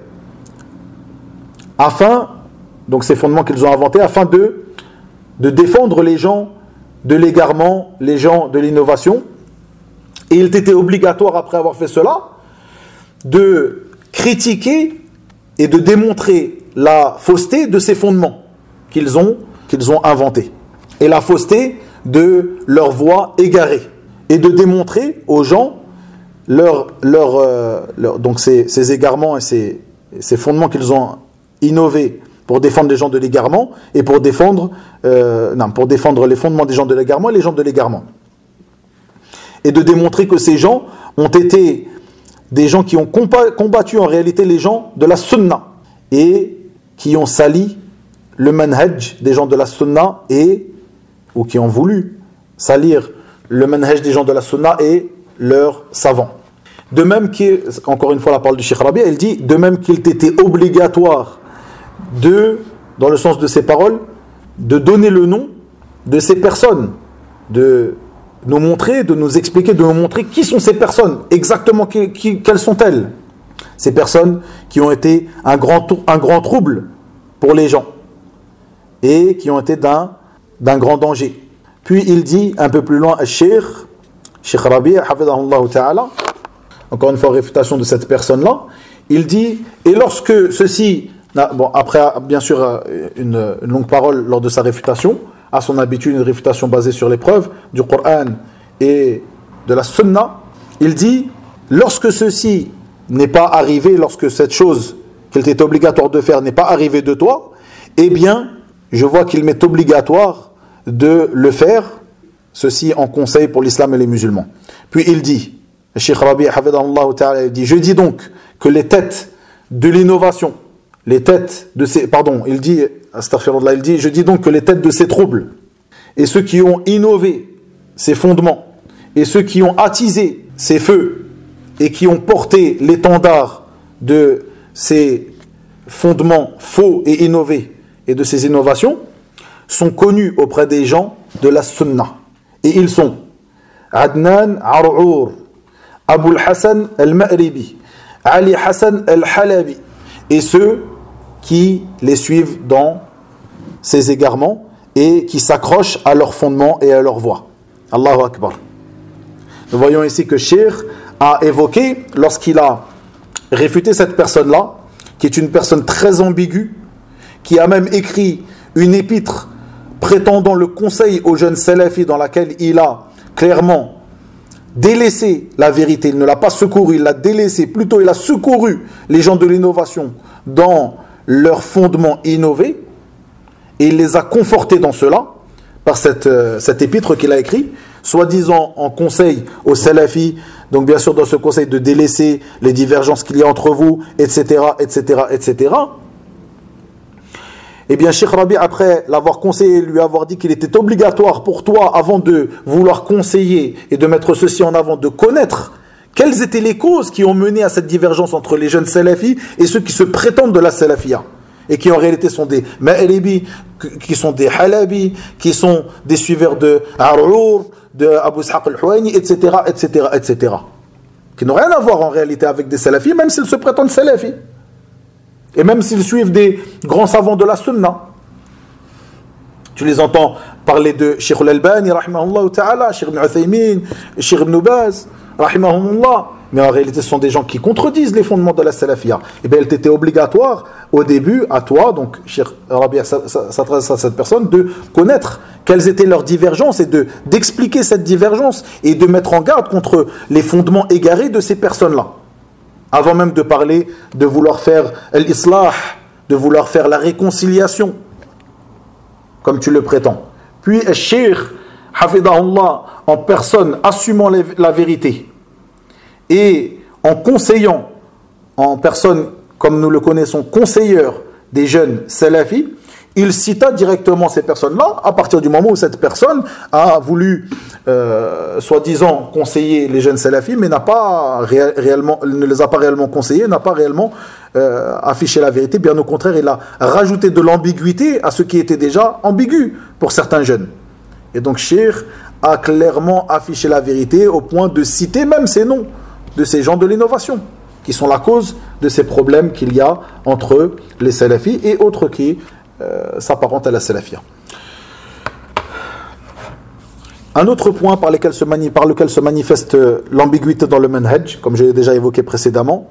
Afin, donc ces fondements qu'ils ont inventés, afin de, de défendre les gens de l'égarement, les gens de l'innovation. Et il était obligatoire, après avoir fait cela, de critiquer et de démontrer la fausseté de ces fondements qu'ils ont, qu'ils ont inventés. Et la fausseté de leur voie égarée. Et de démontrer aux gens leur, leur, euh, leur, donc ces, ces égarements et ces, ces fondements qu'ils ont innovés pour défendre les gens de l'égarement et pour défendre, euh, non, pour défendre les fondements des gens de l'égarement et les gens de l'égarement. Et de démontrer que ces gens ont été des gens qui ont combattu en réalité les gens de la sunna et qui ont sali le manhaj des gens de la sunna et, ou qui ont voulu salir le manhaj des gens de la sunna et leurs savants. De même qu'il, encore une fois la parole du Cheikh Rabi', il dit, de même qu'il était obligatoire de, dans le sens de ces paroles, de donner le nom de ces personnes, de nous montrer, de nous expliquer, de nous montrer qui sont ces personnes, exactement qui, qui, quelles sont-elles. Ces personnes qui ont été un grand, un grand trouble pour les gens et qui ont été d'un, d'un grand danger. Puis il dit un peu plus loin, Cheikh, Cheikh Rabi', hafidahullah ta'ala, encore une fois réfutation de cette personne-là, il dit, et lorsque ceci, bon, après bien sûr une, une longue parole lors de sa réfutation, à son habitude une réfutation basée sur les preuves du Coran et de la Sunna, il dit, lorsque ceci n'est pas arrivé, lorsque cette chose qu'il était obligatoire de faire n'est pas arrivée de toi, eh bien, je vois qu'il m'est obligatoire de le faire, ceci en conseil pour l'islam et les musulmans. Puis il dit, le Cheikh Rabi' hafidahullah ta'ala, il dit, je dis donc que les têtes de l'innovation, les têtes de ces, pardon, il dit, astaghfirullah, il dit, je dis donc que les têtes de ces troubles, et ceux qui ont innové ces fondements, et ceux qui ont attisé ces feux, et qui ont porté l'étendard de ces fondements faux et innovés, et de ces innovations, sont connus auprès des gens de la Sunna. Et ils sont Adnan Ar'our, Abul Hassan al-Ma'ribi, Ali Hassan al-Halabi, et ceux qui les suivent dans ces égarements et qui s'accrochent à leur fondement et à leur voie. Allahu Akbar. Nous voyons ici que Cheikh a évoqué, lorsqu'il a réfuté cette personne-là, qui est une personne très ambiguë, qui a même écrit une épître prétendant le conseil aux jeunes salafis, dans laquelle il a clairement délaissé la vérité, il ne l'a pas secouru, il l'a délaissé, plutôt il a secouru les gens de l'innovation dans leur fondement innové, et il les a confortés dans cela, par cette, euh, cette épître qu'il a écrit, soi-disant en conseil aux salafis, donc bien sûr dans ce conseil de délaisser les divergences qu'il y a entre vous, et cetera, et cetera, et cetera. Eh bien, Cheikh Rabi', après l'avoir conseillé, lui avoir dit qu'il était obligatoire pour toi, avant de vouloir conseiller et de mettre ceci en avant, de connaître quelles étaient les causes qui ont mené à cette divergence entre les jeunes salafis et ceux qui se prétendent de la salafia, et qui en réalité sont des Ma'ribi, qui sont des Halabi, qui sont des suiveurs de Ar'our, de Abu Ishaq al-Huwayni, et cetera, et cetera, et cetera, qui n'ont rien à voir en réalité avec des salafis, même s'ils se prétendent salafis. Et même s'ils suivent des grands savants de la Sunna. Tu les entends parler de Cheikh al-Albani, rahimahullah ta'ala, Cheikh ibn Uthaymin, Cheikh ibn Baz, rahimahullah. Mais en réalité, ce sont des gens qui contredisent les fondements de la salafia. Et bien, il était obligatoire, au début, à toi, donc Cheikh Rabi' s'adresse à cette personne, de connaître quelles étaient leurs divergences et de, d'expliquer cette divergence et de mettre en garde contre les fondements égarés de ces personnes-là. Avant même de parler de vouloir faire l'islah, de vouloir faire la réconciliation, comme tu le prétends. Puis, le Cheikh, hafidahullah, en personne, assumant la vérité, et en conseillant, en personne, comme nous le connaissons, conseilleur des jeunes salafis, il cita directement ces personnes-là, à partir du moment où cette personne a voulu, euh, soi-disant, conseiller les jeunes salafis, mais n'a pas ré- réellement, ne les a pas réellement conseillés, n'a pas réellement euh, affiché la vérité. Bien au contraire, il a rajouté de l'ambiguïté à ce qui était déjà ambigu pour certains jeunes. Et donc, Cheikh a clairement affiché la vérité au point de citer même ces noms de ces gens de l'innovation, qui sont la cause de ces problèmes qu'il y a entre les salafis et autres qui euh, s'apparentent à la salafia. Un autre point par, lesquels se mani- par lequel se manifeste l'ambiguïté dans le manhaj, comme je l'ai déjà évoqué précédemment,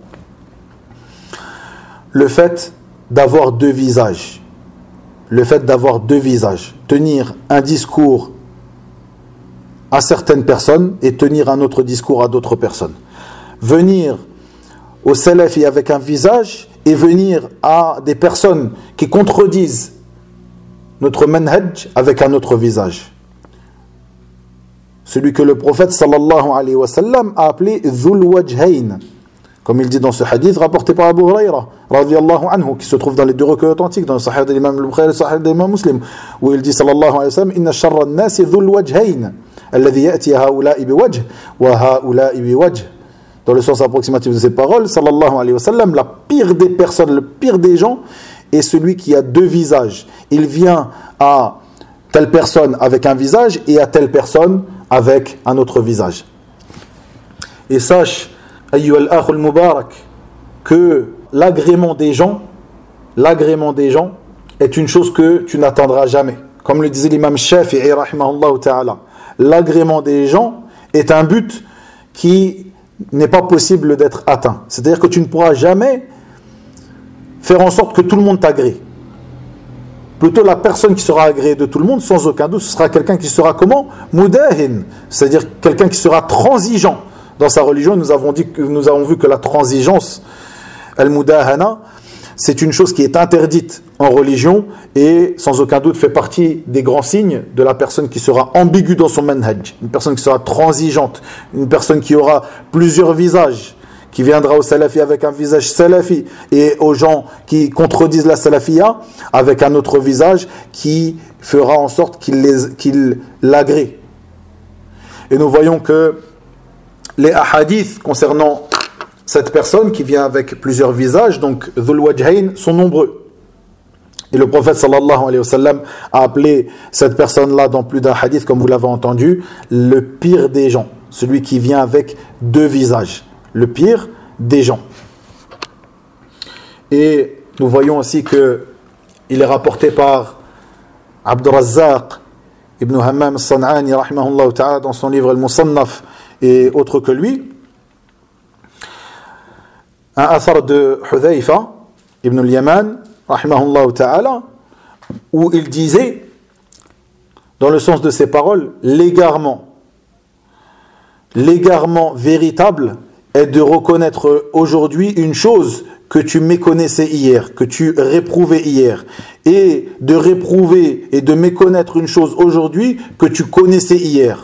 le fait d'avoir deux visages. Le fait d'avoir deux visages. Tenir un discours à certaines personnes et tenir un autre discours à d'autres personnes. Venir au salafi avec un visage et venir à des personnes qui contredisent notre manhaj avec un autre visage. Celui que le prophète sallallahu alayhi wa sallam a appelé Dhul Wajhayn, comme il dit dans ce hadith rapporté par Abu Huraira radiyallahu anhu, qui se trouve dans les deux recueils authentiques, dans le Sahih de l'imam al-Bukhari et le Sahih de l'imam Muslim, où il dit sallallahu alayhi wa sallam inna sharra an-nasi dhul wajhayn alladhi ya'ti haula'i biwajh wa haula'i biwajh. Dans le sens approximatif de ces paroles, sallallahu alayhi wa sallam, la pire des personnes, le pire des gens est celui qui a deux visages. Il vient à telle personne avec un visage et à telle personne avec un autre visage. Et sache, ayyuhal akhul mubarak, que l'agrément des gens, l'agrément des gens est une chose que tu n'atteindras jamais. Comme le disait l'imam Shafi'i rahimahullah ta'ala, l'agrément des gens est un but qui n'est pas possible d'être atteint. C'est-à-dire que tu ne pourras jamais faire en sorte que tout le monde t'agrée. Plutôt la personne qui sera agréée de tout le monde, sans aucun doute, ce sera quelqu'un qui sera comment ? Mudahin, c'est-à-dire quelqu'un qui sera transigeant dans sa religion. Nous avons dit que nous avons vu que la transigence, al-mudahana, c'est une chose qui est interdite en religion et sans aucun doute fait partie des grands signes de la personne qui sera ambiguë dans son manhaj, une personne qui sera transigeante, une personne qui aura plusieurs visages, qui viendra au salafi avec un visage salafi et aux gens qui contredisent la salafia avec un autre visage qui fera en sorte qu'il les, qu'il l'agrée. Et nous voyons que les ahadiths concernant cette personne qui vient avec plusieurs visages, donc Dhul Wajhayn, sont nombreux. Et le prophète sallallahu alayhi wa sallam a appelé cette personne-là dans plus d'un hadith, comme vous l'avez entendu, le pire des gens, celui qui vient avec deux visages, le pire des gens. Et nous voyons aussi que il est rapporté par Abdurrazzaq ibn Hammam al-San'ani rahimahullah ta'ala dans son livre Al-Musannaf et autres que lui, un athar de Hudhayfa ibn al-Yaman rahimahullah ta'ala, où il disait, dans le sens de ses paroles, l'égarement l'égarement véritable est de reconnaître aujourd'hui une chose que tu méconnaissais hier, que tu réprouvais hier, et de réprouver et de méconnaître une chose aujourd'hui que tu connaissais hier.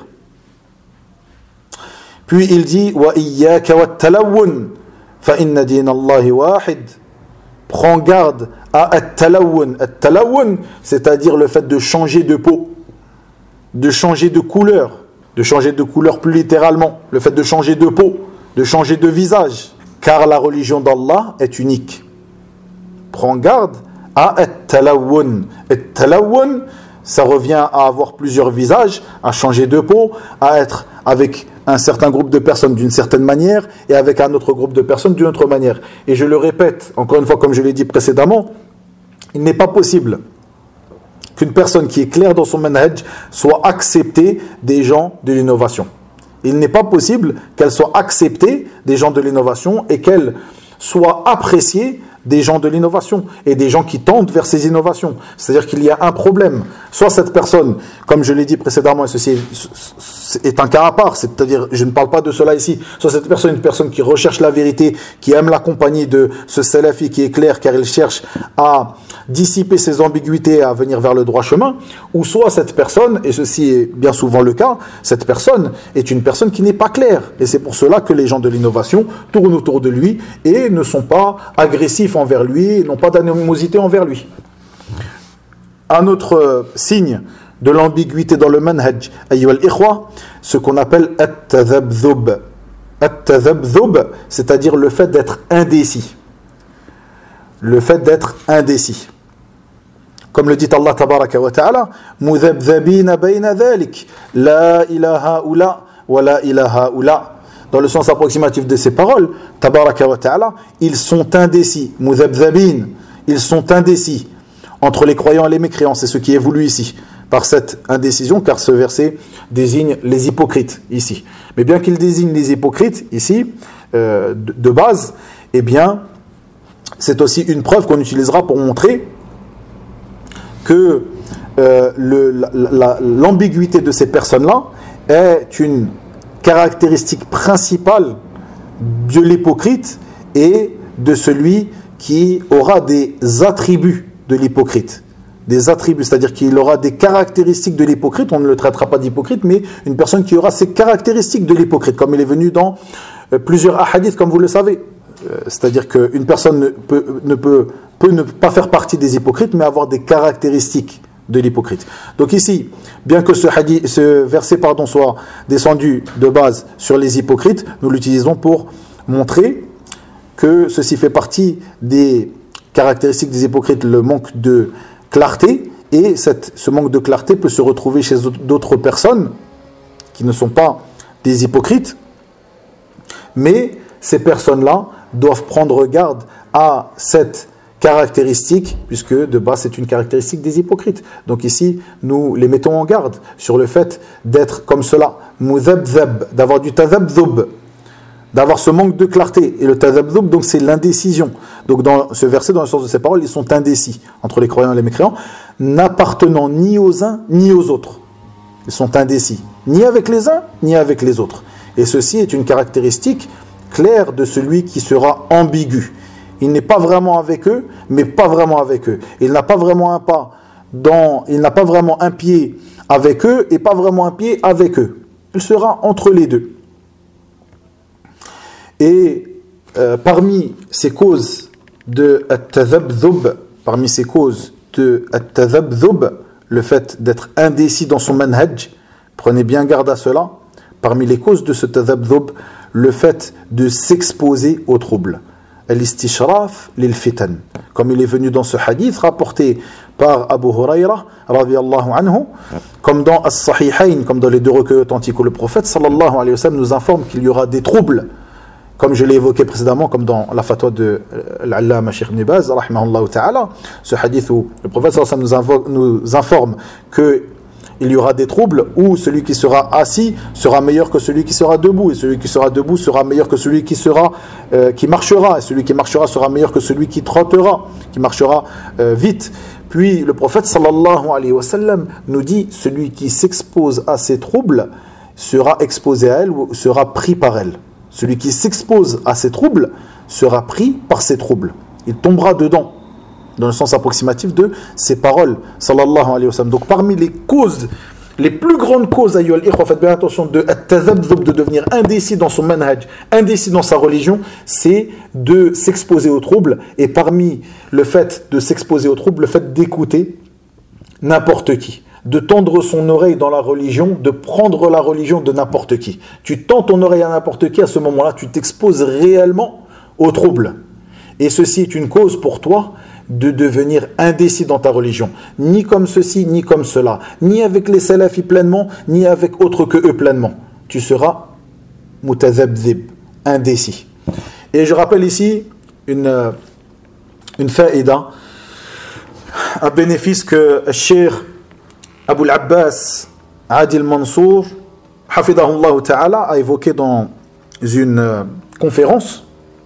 Puis il dit wa iyyaka wat-talawwun fa inna din Allahi wahid. Prends garde à at-talawwun. At-talawwun, c'est-à-dire le fait de changer de peau, de changer de couleur, de changer de couleur plus littéralement, le fait de changer de peau, de changer de visage, car la religion d'Allah est unique. Prends garde à at-talawwun. At-talawwun, ça revient à avoir plusieurs visages, à changer de peau, à être avec un certain groupe de personnes d'une certaine manière et avec un autre groupe de personnes d'une autre manière. Et je le répète, encore une fois, comme je l'ai dit précédemment, il n'est pas possible qu'une personne qui est claire dans son manhaj soit acceptée des gens de l'innovation. Il n'est pas possible qu'elle soit acceptée des gens de l'innovation et qu'elle soit appréciée des gens de l'innovation et des gens qui tendent vers ces innovations. C'est-à-dire qu'il y a un problème. Soit cette personne, comme je l'ai dit précédemment, et ceci est, est un cas à part, c'est-à-dire je ne parle pas de cela ici, soit cette personne est une personne qui recherche la vérité, qui aime la compagnie de ce salafi qui est clair car il cherche à dissiper ses ambiguïtés et à venir vers le droit chemin, ou soit cette personne, et ceci est bien souvent le cas, cette personne est une personne qui n'est pas claire. Et c'est pour cela que les gens de l'innovation tournent autour de lui et ne sont pas agressifs envers lui, n'ont pas d'animosité envers lui. Un autre signe de l'ambiguïté dans le manhaj, ayyuhal ikhwa, ce qu'on appelle at-tadhabdhub. At-tadhabdhub, c'est-à-dire le fait d'être indécis. Le fait d'être indécis. Comme le dit Allah tabaraka wa ta'ala, mudhabdhabina bayna dhalik, la ilaha ula wa la ilaha ula. Dans le sens approximatif de ces paroles, tabaraka wa ta'ala, ils sont indécis, mudhabdhabin, ils sont indécis entre les croyants et les mécréants, c'est ce qui est voulu ici par cette indécision, car ce verset désigne les hypocrites ici. Mais bien qu'il désigne les hypocrites ici, euh, de, de base, eh bien, c'est aussi une preuve qu'on utilisera pour montrer que euh, le, la, la, l'ambiguïté de ces personnes-là est une caractéristique principale de l'hypocrite et de celui qui aura des attributs de l'hypocrite. Des attributs, c'est-à-dire qu'il aura des caractéristiques de l'hypocrite, on ne le traitera pas d'hypocrite, mais une personne qui aura ces caractéristiques de l'hypocrite, comme il est venu dans euh, plusieurs hadiths, comme vous le savez. Euh, c'est-à-dire qu'une personne ne peut, ne peut, peut ne pas faire partie des hypocrites, mais avoir des caractéristiques de l'hypocrite. Donc ici, bien que ce, hadith, ce verset pardon, soit descendu de base sur les hypocrites, nous l'utilisons pour montrer que ceci fait partie des caractéristiques des hypocrites, le manque de clarté, et cette, ce manque de clarté peut se retrouver chez d'autres personnes qui ne sont pas des hypocrites, mais ces personnes-là doivent prendre garde à cette caractéristique, puisque de base c'est une caractéristique des hypocrites. Donc ici, nous les mettons en garde sur le fait d'être comme cela, mudhabdhab, d'avoir du tadhabdhub, d'avoir ce manque de clarté. Et le tadhabdhub, donc c'est l'indécision. Donc dans ce verset, dans le sens de ces paroles, ils sont indécis entre les croyants et les mécréants, n'appartenant ni aux uns ni aux autres. Ils sont indécis, ni avec les uns ni avec les autres. Et ceci est une caractéristique claire de celui qui sera ambigu. Il n'est pas vraiment avec eux, mais pas vraiment avec eux. Il n'a pas vraiment un pas dans, il n'a pas vraiment un pied avec eux et pas vraiment un pied avec eux. Il sera entre les deux. Et euh, parmi ces causes de at-tadhabdhub, parmi ces causes de at-tadhabdhub, le fait d'être indécis dans son manhaj, prenez bien garde à cela. Parmi les causes de ce tadhabdhub, le fait de s'exposer aux troubles. Al-istishraf lil-fitan. Comme il est venu dans ce hadith rapporté par Abu Huraira radiyallahu anhu, comme dans As-Sahihayn, comme dans les deux recueils authentiques où le prophète sallallahu alayhi wa sallam nous informe qu'il y aura des troubles, comme je l'ai évoqué précédemment, comme dans la fatwa de l'Allama Cheikh Ibn Baz rahimahullah ta'ala, ce hadith où le prophète sallallahu alayhi wa sallam nous, nous informe que il y aura des troubles où celui qui sera assis sera meilleur que celui qui sera debout, et celui qui sera debout sera meilleur que celui qui sera euh, qui marchera, et celui qui marchera sera meilleur que celui qui trottera, qui marchera euh, vite. Puis le prophète sallallahu alayhi wa sallam nous dit, celui qui s'expose à ces troubles sera exposé à elle ou sera pris par elle. Celui qui s'expose à ces troubles sera pris par ces troubles. Il tombera dedans, dans le sens approximatif de ces paroles, sallallahu alayhi wa sallam. Donc parmi les causes, les plus grandes causes, ayyuhal ikhwa, faites bien attention, de at-tadhabdhub, de devenir indécis dans son manhaj, indécis dans sa religion, c'est de s'exposer aux troubles. Et parmi le fait de s'exposer aux troubles, le fait d'écouter n'importe qui, de tendre son oreille dans la religion, de prendre la religion de n'importe qui. Tu tends ton oreille à n'importe qui, à ce moment-là, tu t'exposes réellement aux troubles. Et ceci est une cause pour toi de devenir indécis dans ta religion, ni comme ceci, ni comme cela, ni avec les salafis pleinement, ni avec autre que eux pleinement. Tu seras mutadhabdhib, indécis. Et je rappelle ici une, une faïda, un bénéfice que Cheikh Abu al-Abbas Adil Mansour, hafidahullah ta'ala, a évoqué dans une conférence.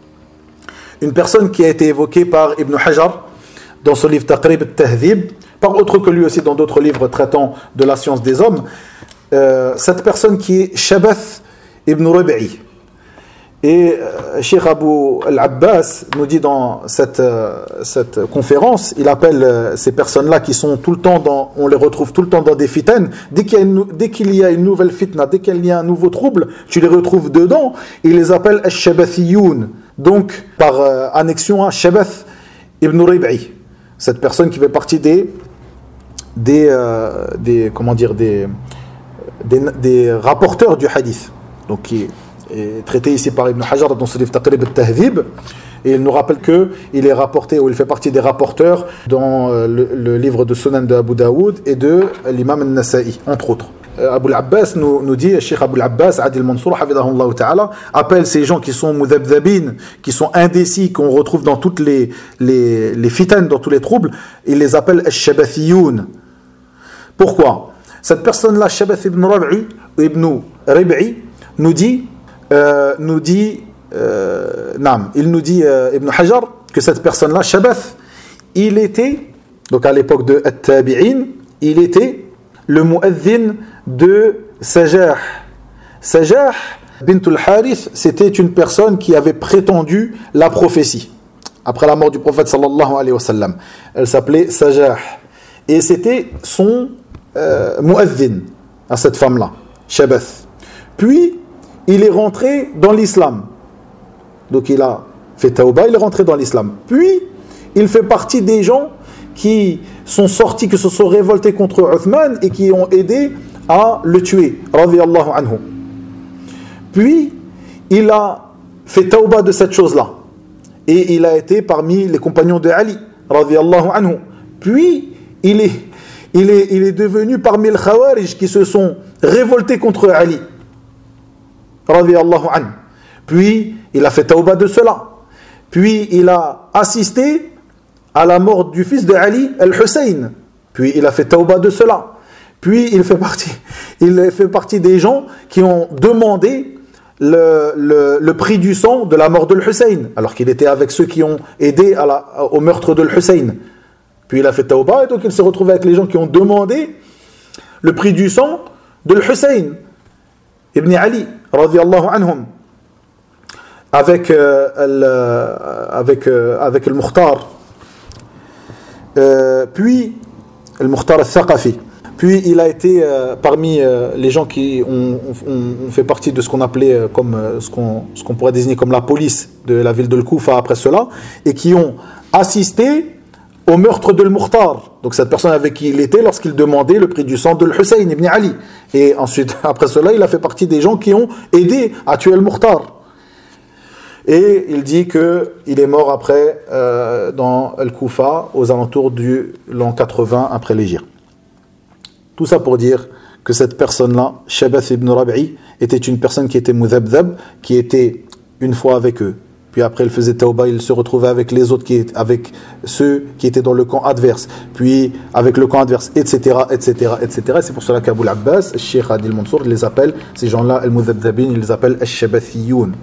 Une personne qui a été évoquée par Ibn Hajar dans son livre Taqrib al-Tahdhib, par autre que lui aussi dans d'autres livres traitant de la science des hommes, euh, cette personne qui est Shabath ibn Rabi'i. Et euh, Cheikh Abu al-Abbas nous dit dans cette, euh, cette conférence, il appelle euh, ces personnes-là qui sont tout le temps dans, on les retrouve tout le temps dans des fitanes, dès qu'il y a une, dès qu'il y a une nouvelle fitna, dès qu'il y a un nouveau trouble, tu les retrouves dedans, il les appelle al-Shabathiyoun, donc par euh, annexion à Shabath ibn Rabi'i. Cette personne qui fait partie des, des, euh, des comment dire, des, des, des rapporteurs du hadith. Donc qui est traité ici par Ibn Hajar dans ce livre Taqrib al-Tahdhib. Et il nous rappelle qu'il est rapporté, ou il fait partie des rapporteurs dans le, le livre de Sunan de Abu Daoud et de l'imam al-Nasa'i, entre autres. Abu al-Abbas nous, nous dit, Cheikh Abu al-Abbas Adil Mansour hafidahullah ta'ala, appelle ces gens qui sont mudhabdhabin, qui sont indécis, qu'on retrouve dans toutes les, les, les fitanes, dans tous les troubles, il les appelle al-Shabathiyoun. Pourquoi? Cette personne-là, Shabath ibn Rabi'i, ibn Rabi'i, nous dit, euh, nous dit, euh, nam, il nous dit, euh, Ibn Hajar, que cette personne-là, Shabath, il était, donc à l'époque de At-Tabi'in, il était le mu'adhin de Sajah. Sajah bint al-Harith, c'était une personne qui avait prétendu la prophétie après la mort du prophète sallallahu alayhi wa sallam. Elle s'appelait Sajah et c'était son euh, mu'adhin à cette femme-là, Shabath. Puis il est rentré dans l'islam. Donc il a fait tauba, il est rentré dans l'islam. Puis il fait partie des gens qui sont sortis, qui se sont révoltés contre Uthman et qui ont aidé à le tuer, radiyallahu anhu. Puis, il a fait tauba de cette chose-là. Et il a été parmi les compagnons de Ali, radiyallahu anhu. Puis, il est, il est, il est devenu parmi les Khawarij qui se sont révoltés contre Ali. Radiyallahu anhu. Puis, il a fait tawbah de cela. Puis, il a assisté à la mort du fils de Ali, Al-Hussein. Puis, il a fait tawbah de cela. Puis, il fait partie, il fait partie des gens qui ont demandé le, le, le prix du sang de la mort de Al-Hussein, alors qu'il était avec ceux qui ont aidé à la, au meurtre de Al-Hussein. Puis, il a fait tawbah, et donc il s'est retrouvé avec les gens qui ont demandé le prix du sang de Al-Hussein, Ibn Ali, radiyallahu anhum. Avec, euh, euh, avec, euh, avec le Mukhtar, euh, puis le Mukhtar al-Thaqafi. Puis il a été euh, parmi euh, les gens qui ont, ont, ont fait partie de ce qu'on appelait euh, comme euh, ce, qu'on, ce qu'on pourrait désigner comme la police de la ville de Al-Koufa après cela, et qui ont assisté au meurtre de Al-Mukhtar. Donc cette personne avec qui il était lorsqu'il demandait le prix du sang de Al-Hussein ibn Ali. Et ensuite, après cela, il a fait partie des gens qui ont aidé à tuer Al-Mukhtar. Et il dit qu'il est mort après euh, dans Al-Koufa aux alentours du l'an quatre-vingts après l'Hégire. Tout ça pour dire que cette personne-là, Shabath ibn Rabi'i, était une personne qui était mudhabdhab, qui était une fois avec eux. Puis après, il faisait tawbah, il se retrouvait avec les autres, qui, avec ceux qui étaient dans le camp adverse, puis avec le camp adverse, et cetera, et cetera, et cetera. C'est pour cela qu'Abu al-Abbas, le Cheikh Adil Mansour, il les appelle, ces gens-là, al-mudhabdhabin, il les appelle al-shabathiyoun.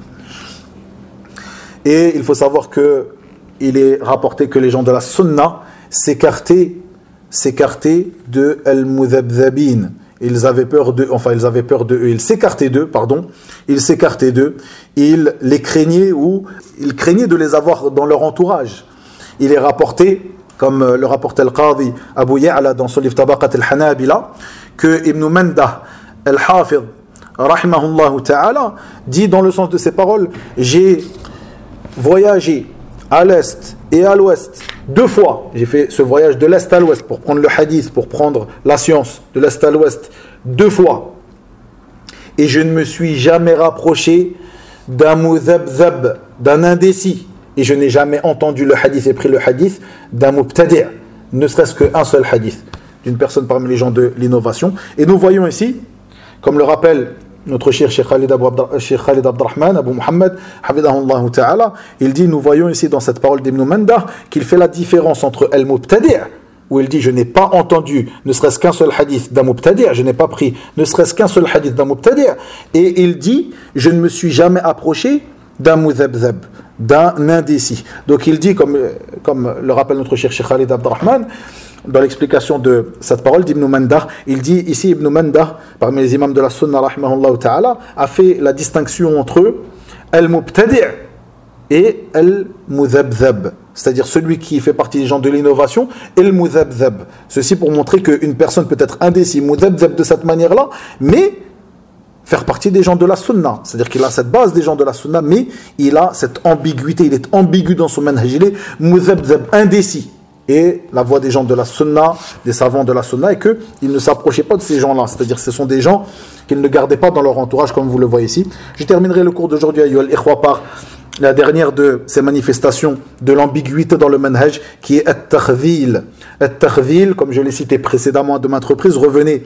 Et il faut savoir que il est rapporté que les gens de la Sunna s'écartaient, s'écartaient de al-mudhabdhabin. Ils avaient peur d'eux, enfin ils avaient peur d'eux, ils s'écartaient d'eux, pardon, ils s'écartaient d'eux, ils les craignaient ou ils craignaient de les avoir dans leur entourage. Il est rapporté, comme le rapporte Al-Qadi Abu Ya'la dans son livre Tabaqat al-Hanabila, que Ibn Mandah al-Hafidh, rahimahullah ta'ala, dit dans le sens de ses paroles, j'ai voyagé à l'est et à l'ouest deux fois. J'ai fait ce voyage de l'est à l'ouest pour prendre le hadith, pour prendre la science de l'est à l'ouest deux fois. Et je ne me suis jamais rapproché d'un mudhabdhab, d'un indécis. Et je n'ai jamais entendu le hadith et pris le hadith d'un mubtadi', ne serait-ce qu'un seul hadith d'une personne parmi les gens de l'innovation. Et nous voyons ici, comme le rappelle notre cher Cheikh Khalid Abdrahman, Abu Muhammad, Hafidahullah Ta'ala, il dit, nous voyons ici dans cette parole d'Ibn Mandah qu'il fait la différence entre al-mubtadi', où il dit, je n'ai pas entendu ne serait-ce qu'un seul hadith d'un mubtadi', je n'ai pas pris ne serait-ce qu'un seul hadith d'un mubtadi', et il dit, je ne me suis jamais approché d'un mudhabdhab, d'un indécis. Donc il dit, comme, comme le rappelle notre cher Cheikh Khalid Abdrahman, dans l'explication de cette parole d'Ibn Mandah, il dit ici Ibn Mandah, parmi les imams de la Sunna, rahimahullah ta'ala, a fait la distinction entre al-mubtadi' et al-mudhabdhab, c'est-à-dire celui qui fait partie des gens de l'innovation et le mudhabdhab. Ceci pour montrer qu'une personne peut être indécis, mudhabdhab de cette manière-là, mais faire partie des gens de la Sunna, c'est-à-dire qu'il a cette base des gens de la Sunna, mais il a cette ambiguïté, il est ambigu dans son manhaj, il est mudhabdhab, indécis. Et la voix des gens de la Sunna, des savants de la Sunna, est qu'ils ne s'approchaient pas de ces gens-là. C'est-à-dire que ce sont des gens qu'ils ne gardaient pas dans leur entourage, comme vous le voyez ici. Je terminerai le cours d'aujourd'hui, ayyuha al-ikhwa, par la dernière de ces manifestations de l'ambiguïté dans le manhaj, qui est at-takhdhil. At-takhdhil, comme je l'ai cité précédemment à de maintes reprises, revenez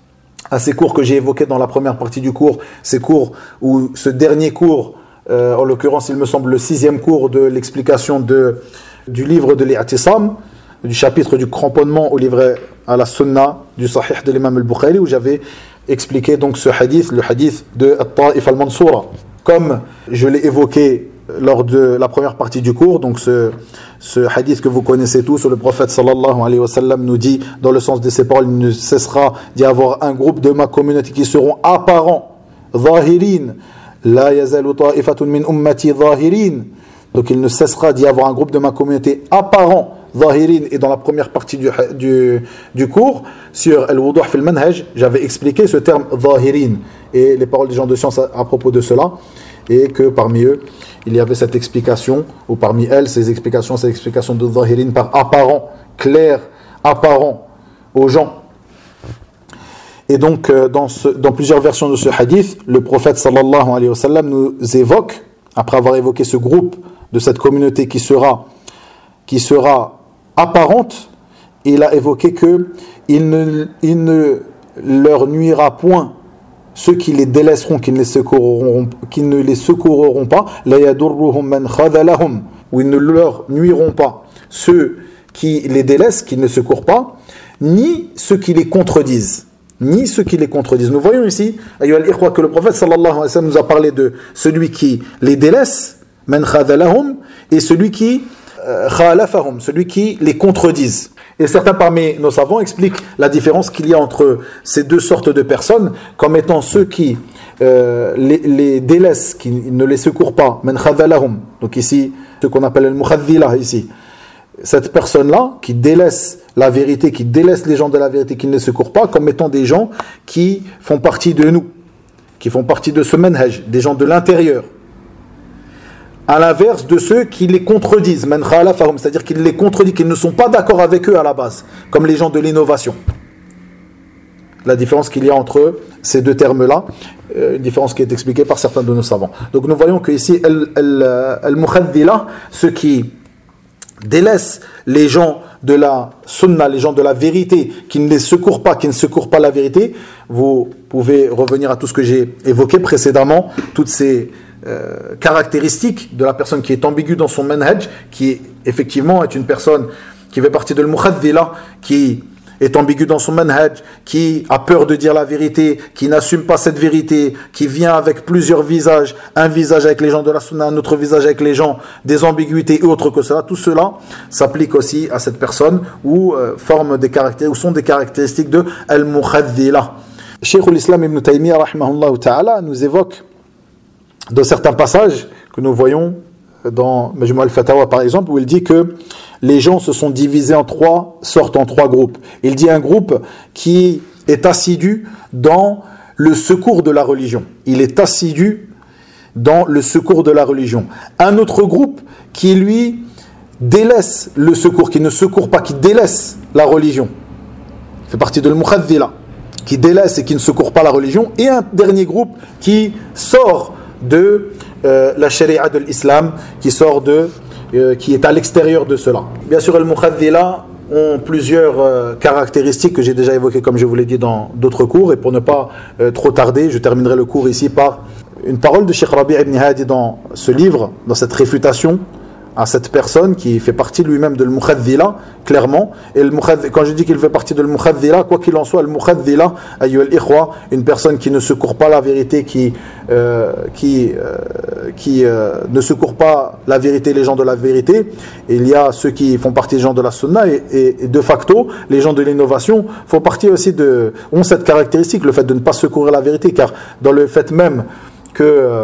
à ces cours que j'ai évoqués dans la première partie du cours, ces cours où ce dernier cours, euh, en l'occurrence, il me semble le sixième cours de l'explication de... du livre de l'I'tisam, du chapitre du cramponnement au livre à la Sunna du Sahih de l'imam al-Bukhari, où j'avais expliqué donc ce hadith, le hadith de At-Ta'if al-Mansoura. Comme je l'ai évoqué lors de la première partie du cours, donc ce, ce hadith que vous connaissez tous, où le prophète sallallahu alayhi wa sallam nous dit, dans le sens de ses paroles, il ne cessera d'y avoir un groupe de ma communauté qui seront apparents, zahirin, la yazalu ta'ifatun min ummati zahirin. Donc il ne cessera d'y avoir un groupe de ma communauté apparent, zahirin, et dans la première partie du, du, du cours, sur al-wuduh fil manhaj, j'avais expliqué ce terme zahirin, et les paroles des gens de science à, à propos de cela, et que parmi eux, il y avait cette explication, ou parmi elles, ces explications, ces explications de zahirin par apparent, clair, apparent aux gens. Et donc, dans, ce, dans plusieurs versions de ce hadith, le prophète sallallahu alayhi wa sallam nous évoque, après avoir évoqué ce groupe de cette communauté qui sera, qui sera apparente, il a évoqué que il ne, il ne leur nuira point ceux qui les délaisseront, qui ne les secourront, qui ne les secourront pas, la yadurruhum man khadalahum, ou ils ne leur nuiront pas ceux qui les délaissent, qui ne secourent pas, ni ceux qui les contredisent. Ni ceux qui les contredisent. Nous voyons ici, ayyuhal ikhwa, que le prophète sallallahu alayhi wa sallam nous a parlé de celui qui les délaisse, man khadalahum, et celui qui euh, khalafahum, celui qui les contredise. Et certains parmi nos savants expliquent la différence qu'il y a entre ces deux sortes de personnes comme étant ceux qui euh, les, les délaissent, qui ne les secourent pas, man khadalahum. Donc ici, ce qu'on appelle le mukhadhila ici. Cette personne-là qui délaisse la vérité, qui délaisse les gens de la vérité, qui ne les secourent pas, comme étant des gens qui font partie de nous, qui font partie de ce manhaj, des gens de l'intérieur. À l'inverse de ceux qui les contredisent, man khalafahum, c'est-à-dire qu'ils les contredisent, qu'ils ne sont pas d'accord avec eux à la base, comme les gens de l'innovation. La différence qu'il y a entre ces deux termes-là, euh, une différence qui est expliquée par certains de nos savants. Donc nous voyons que ici, al-mukhadhila, ceux qui délaissent les gens de la sunna, les gens de la vérité, qui ne les secourent pas, qui ne secourent pas la vérité, vous pouvez revenir à tout ce que j'ai évoqué précédemment, toutes ces euh, caractéristiques de la personne qui est ambiguë dans son manhaj, qui est, effectivement est une personne qui fait partie de l'mukhadhila, qui est ambigu dans son manhaj, qui a peur de dire la vérité, qui n'assume pas cette vérité, qui vient avec plusieurs visages, un visage avec les gens de la sunna, un autre visage avec les gens des ambiguïtés et autres que cela, tout cela s'applique aussi à cette personne ou euh, forme des caractères, ou sont des caractéristiques de al-mukhadhila. Cheikh al-Islam ibn Taymiyyah rahimahullah ta'ala nous évoque dans certains passages que nous voyons dans Majmu' al-Fatawa par exemple, où il dit que les gens se sont divisés en trois sortes, en trois groupes. Il dit un groupe qui est assidu dans le secours de la religion. Il est assidu dans le secours de la religion. Un autre groupe qui, lui, délaisse le secours, qui ne secourt pas, qui délaisse la religion. Il fait partie de l'mukhadhila, qui délaisse et qui ne secourt pas la religion. Et un dernier groupe qui sort de euh, la sharia de l'islam, qui sort de... Euh, qui est à l'extérieur de cela. Bien sûr, al-mukhadhila ont plusieurs euh, caractéristiques que j'ai déjà évoquées, comme je vous l'ai dit dans d'autres cours, et pour ne pas euh, trop tarder, je terminerai le cours ici par une parole de Cheikh Rabi' ibn Hadi dans ce livre, dans cette réfutation à cette personne qui fait partie lui-même de l'mukhadhila, clairement. Et le quand je dis qu'il fait partie de l'mukhadhila, quoi qu'il en soit, l'mukhadhila, ayyuhal ikhwa, une personne qui ne secourt pas la vérité, qui, euh, qui, euh, qui euh, ne secourt pas la vérité, les gens de la vérité. Et il y a ceux qui font partie des gens de la sunna, et, et, et de facto, les gens de l'innovation font partie aussi de, ont cette caractéristique, le fait de ne pas secourir la vérité, car dans le fait même que euh,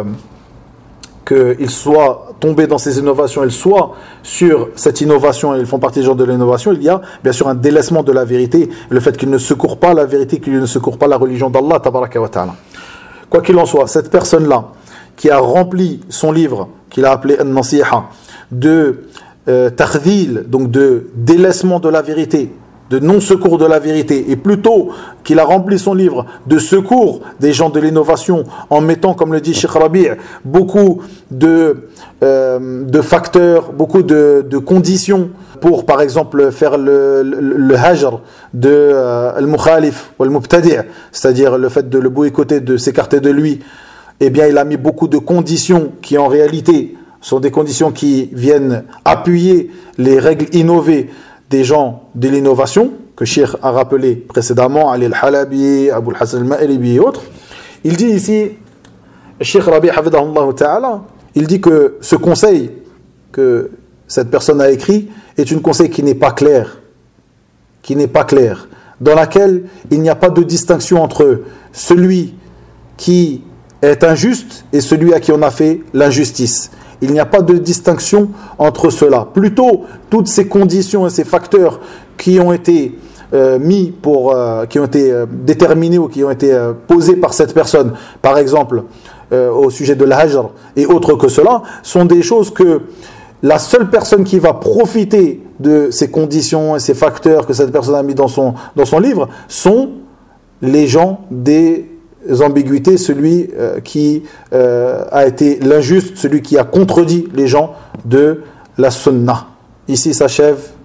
qu'ils soient tombés dans ces innovations, ils soient sur cette innovation et ils font partie des gens de l'innovation, il y a bien sûr un délaissement de la vérité, le fait qu'ils ne secourent pas la vérité, qu'ils ne secourent pas la religion d'Allah, tabaraka wa ta'ala. Quoi qu'il en soit, cette personne-là, qui a rempli son livre, qu'il a appelé An-Nasiha, de euh, tardil, donc de délaissement de la vérité, de non-secours de la vérité, et plutôt qu'il a rempli son livre de secours des gens de l'innovation en mettant, comme le dit Cheikh Rabi', beaucoup de, euh, de facteurs, beaucoup de, de conditions pour, par exemple, faire le, le, le hajr de euh, al-mukhalif ou al-mubtadi', c'est-à-dire le fait de le boycotter, de s'écarter de lui. Eh bien, il a mis beaucoup de conditions qui, en réalité, sont des conditions qui viennent appuyer les règles innovées des gens de l'innovation, que Cheikh a rappelé précédemment, Ali al-Halabi, Abu al-Hasan al-Ma'ribi et autres. Il dit ici, Cheikh Rabi' hafidahullah ta'ala, il dit que ce conseil que cette personne a écrit est une conseil qui n'est pas clair, qui n'est pas clair, dans laquelle il n'y a pas de distinction entre celui qui est injuste et celui à qui on a fait l'injustice. Il n'y a pas de distinction entre cela. Plutôt, toutes ces conditions et ces facteurs qui ont été euh, mis pour, euh, qui ont été euh, déterminés ou qui ont été euh, posés par cette personne, par exemple euh, au sujet de l'hajr et autres que cela, sont des choses que la seule personne qui va profiter de ces conditions et ces facteurs que cette personne a mis dans son, dans son livre sont les gens des ambiguïtés, celui euh, qui euh, a été l'injuste, celui qui a contredit les gens de la sunna. Ici s'achève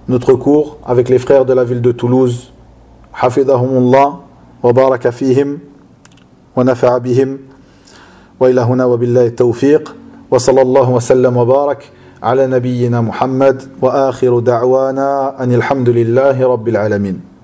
notre cours avec les frères de la ville de Toulouse. Hafidahumullah wa baraka fihim wa nafa'a bihim wa ilahuna wa billahi tawfiq wa sallallahu wa sallam wa barak ala nabiyyina Muhammad wa akhiru da'wana anil hamdulillahi rabbil alamin.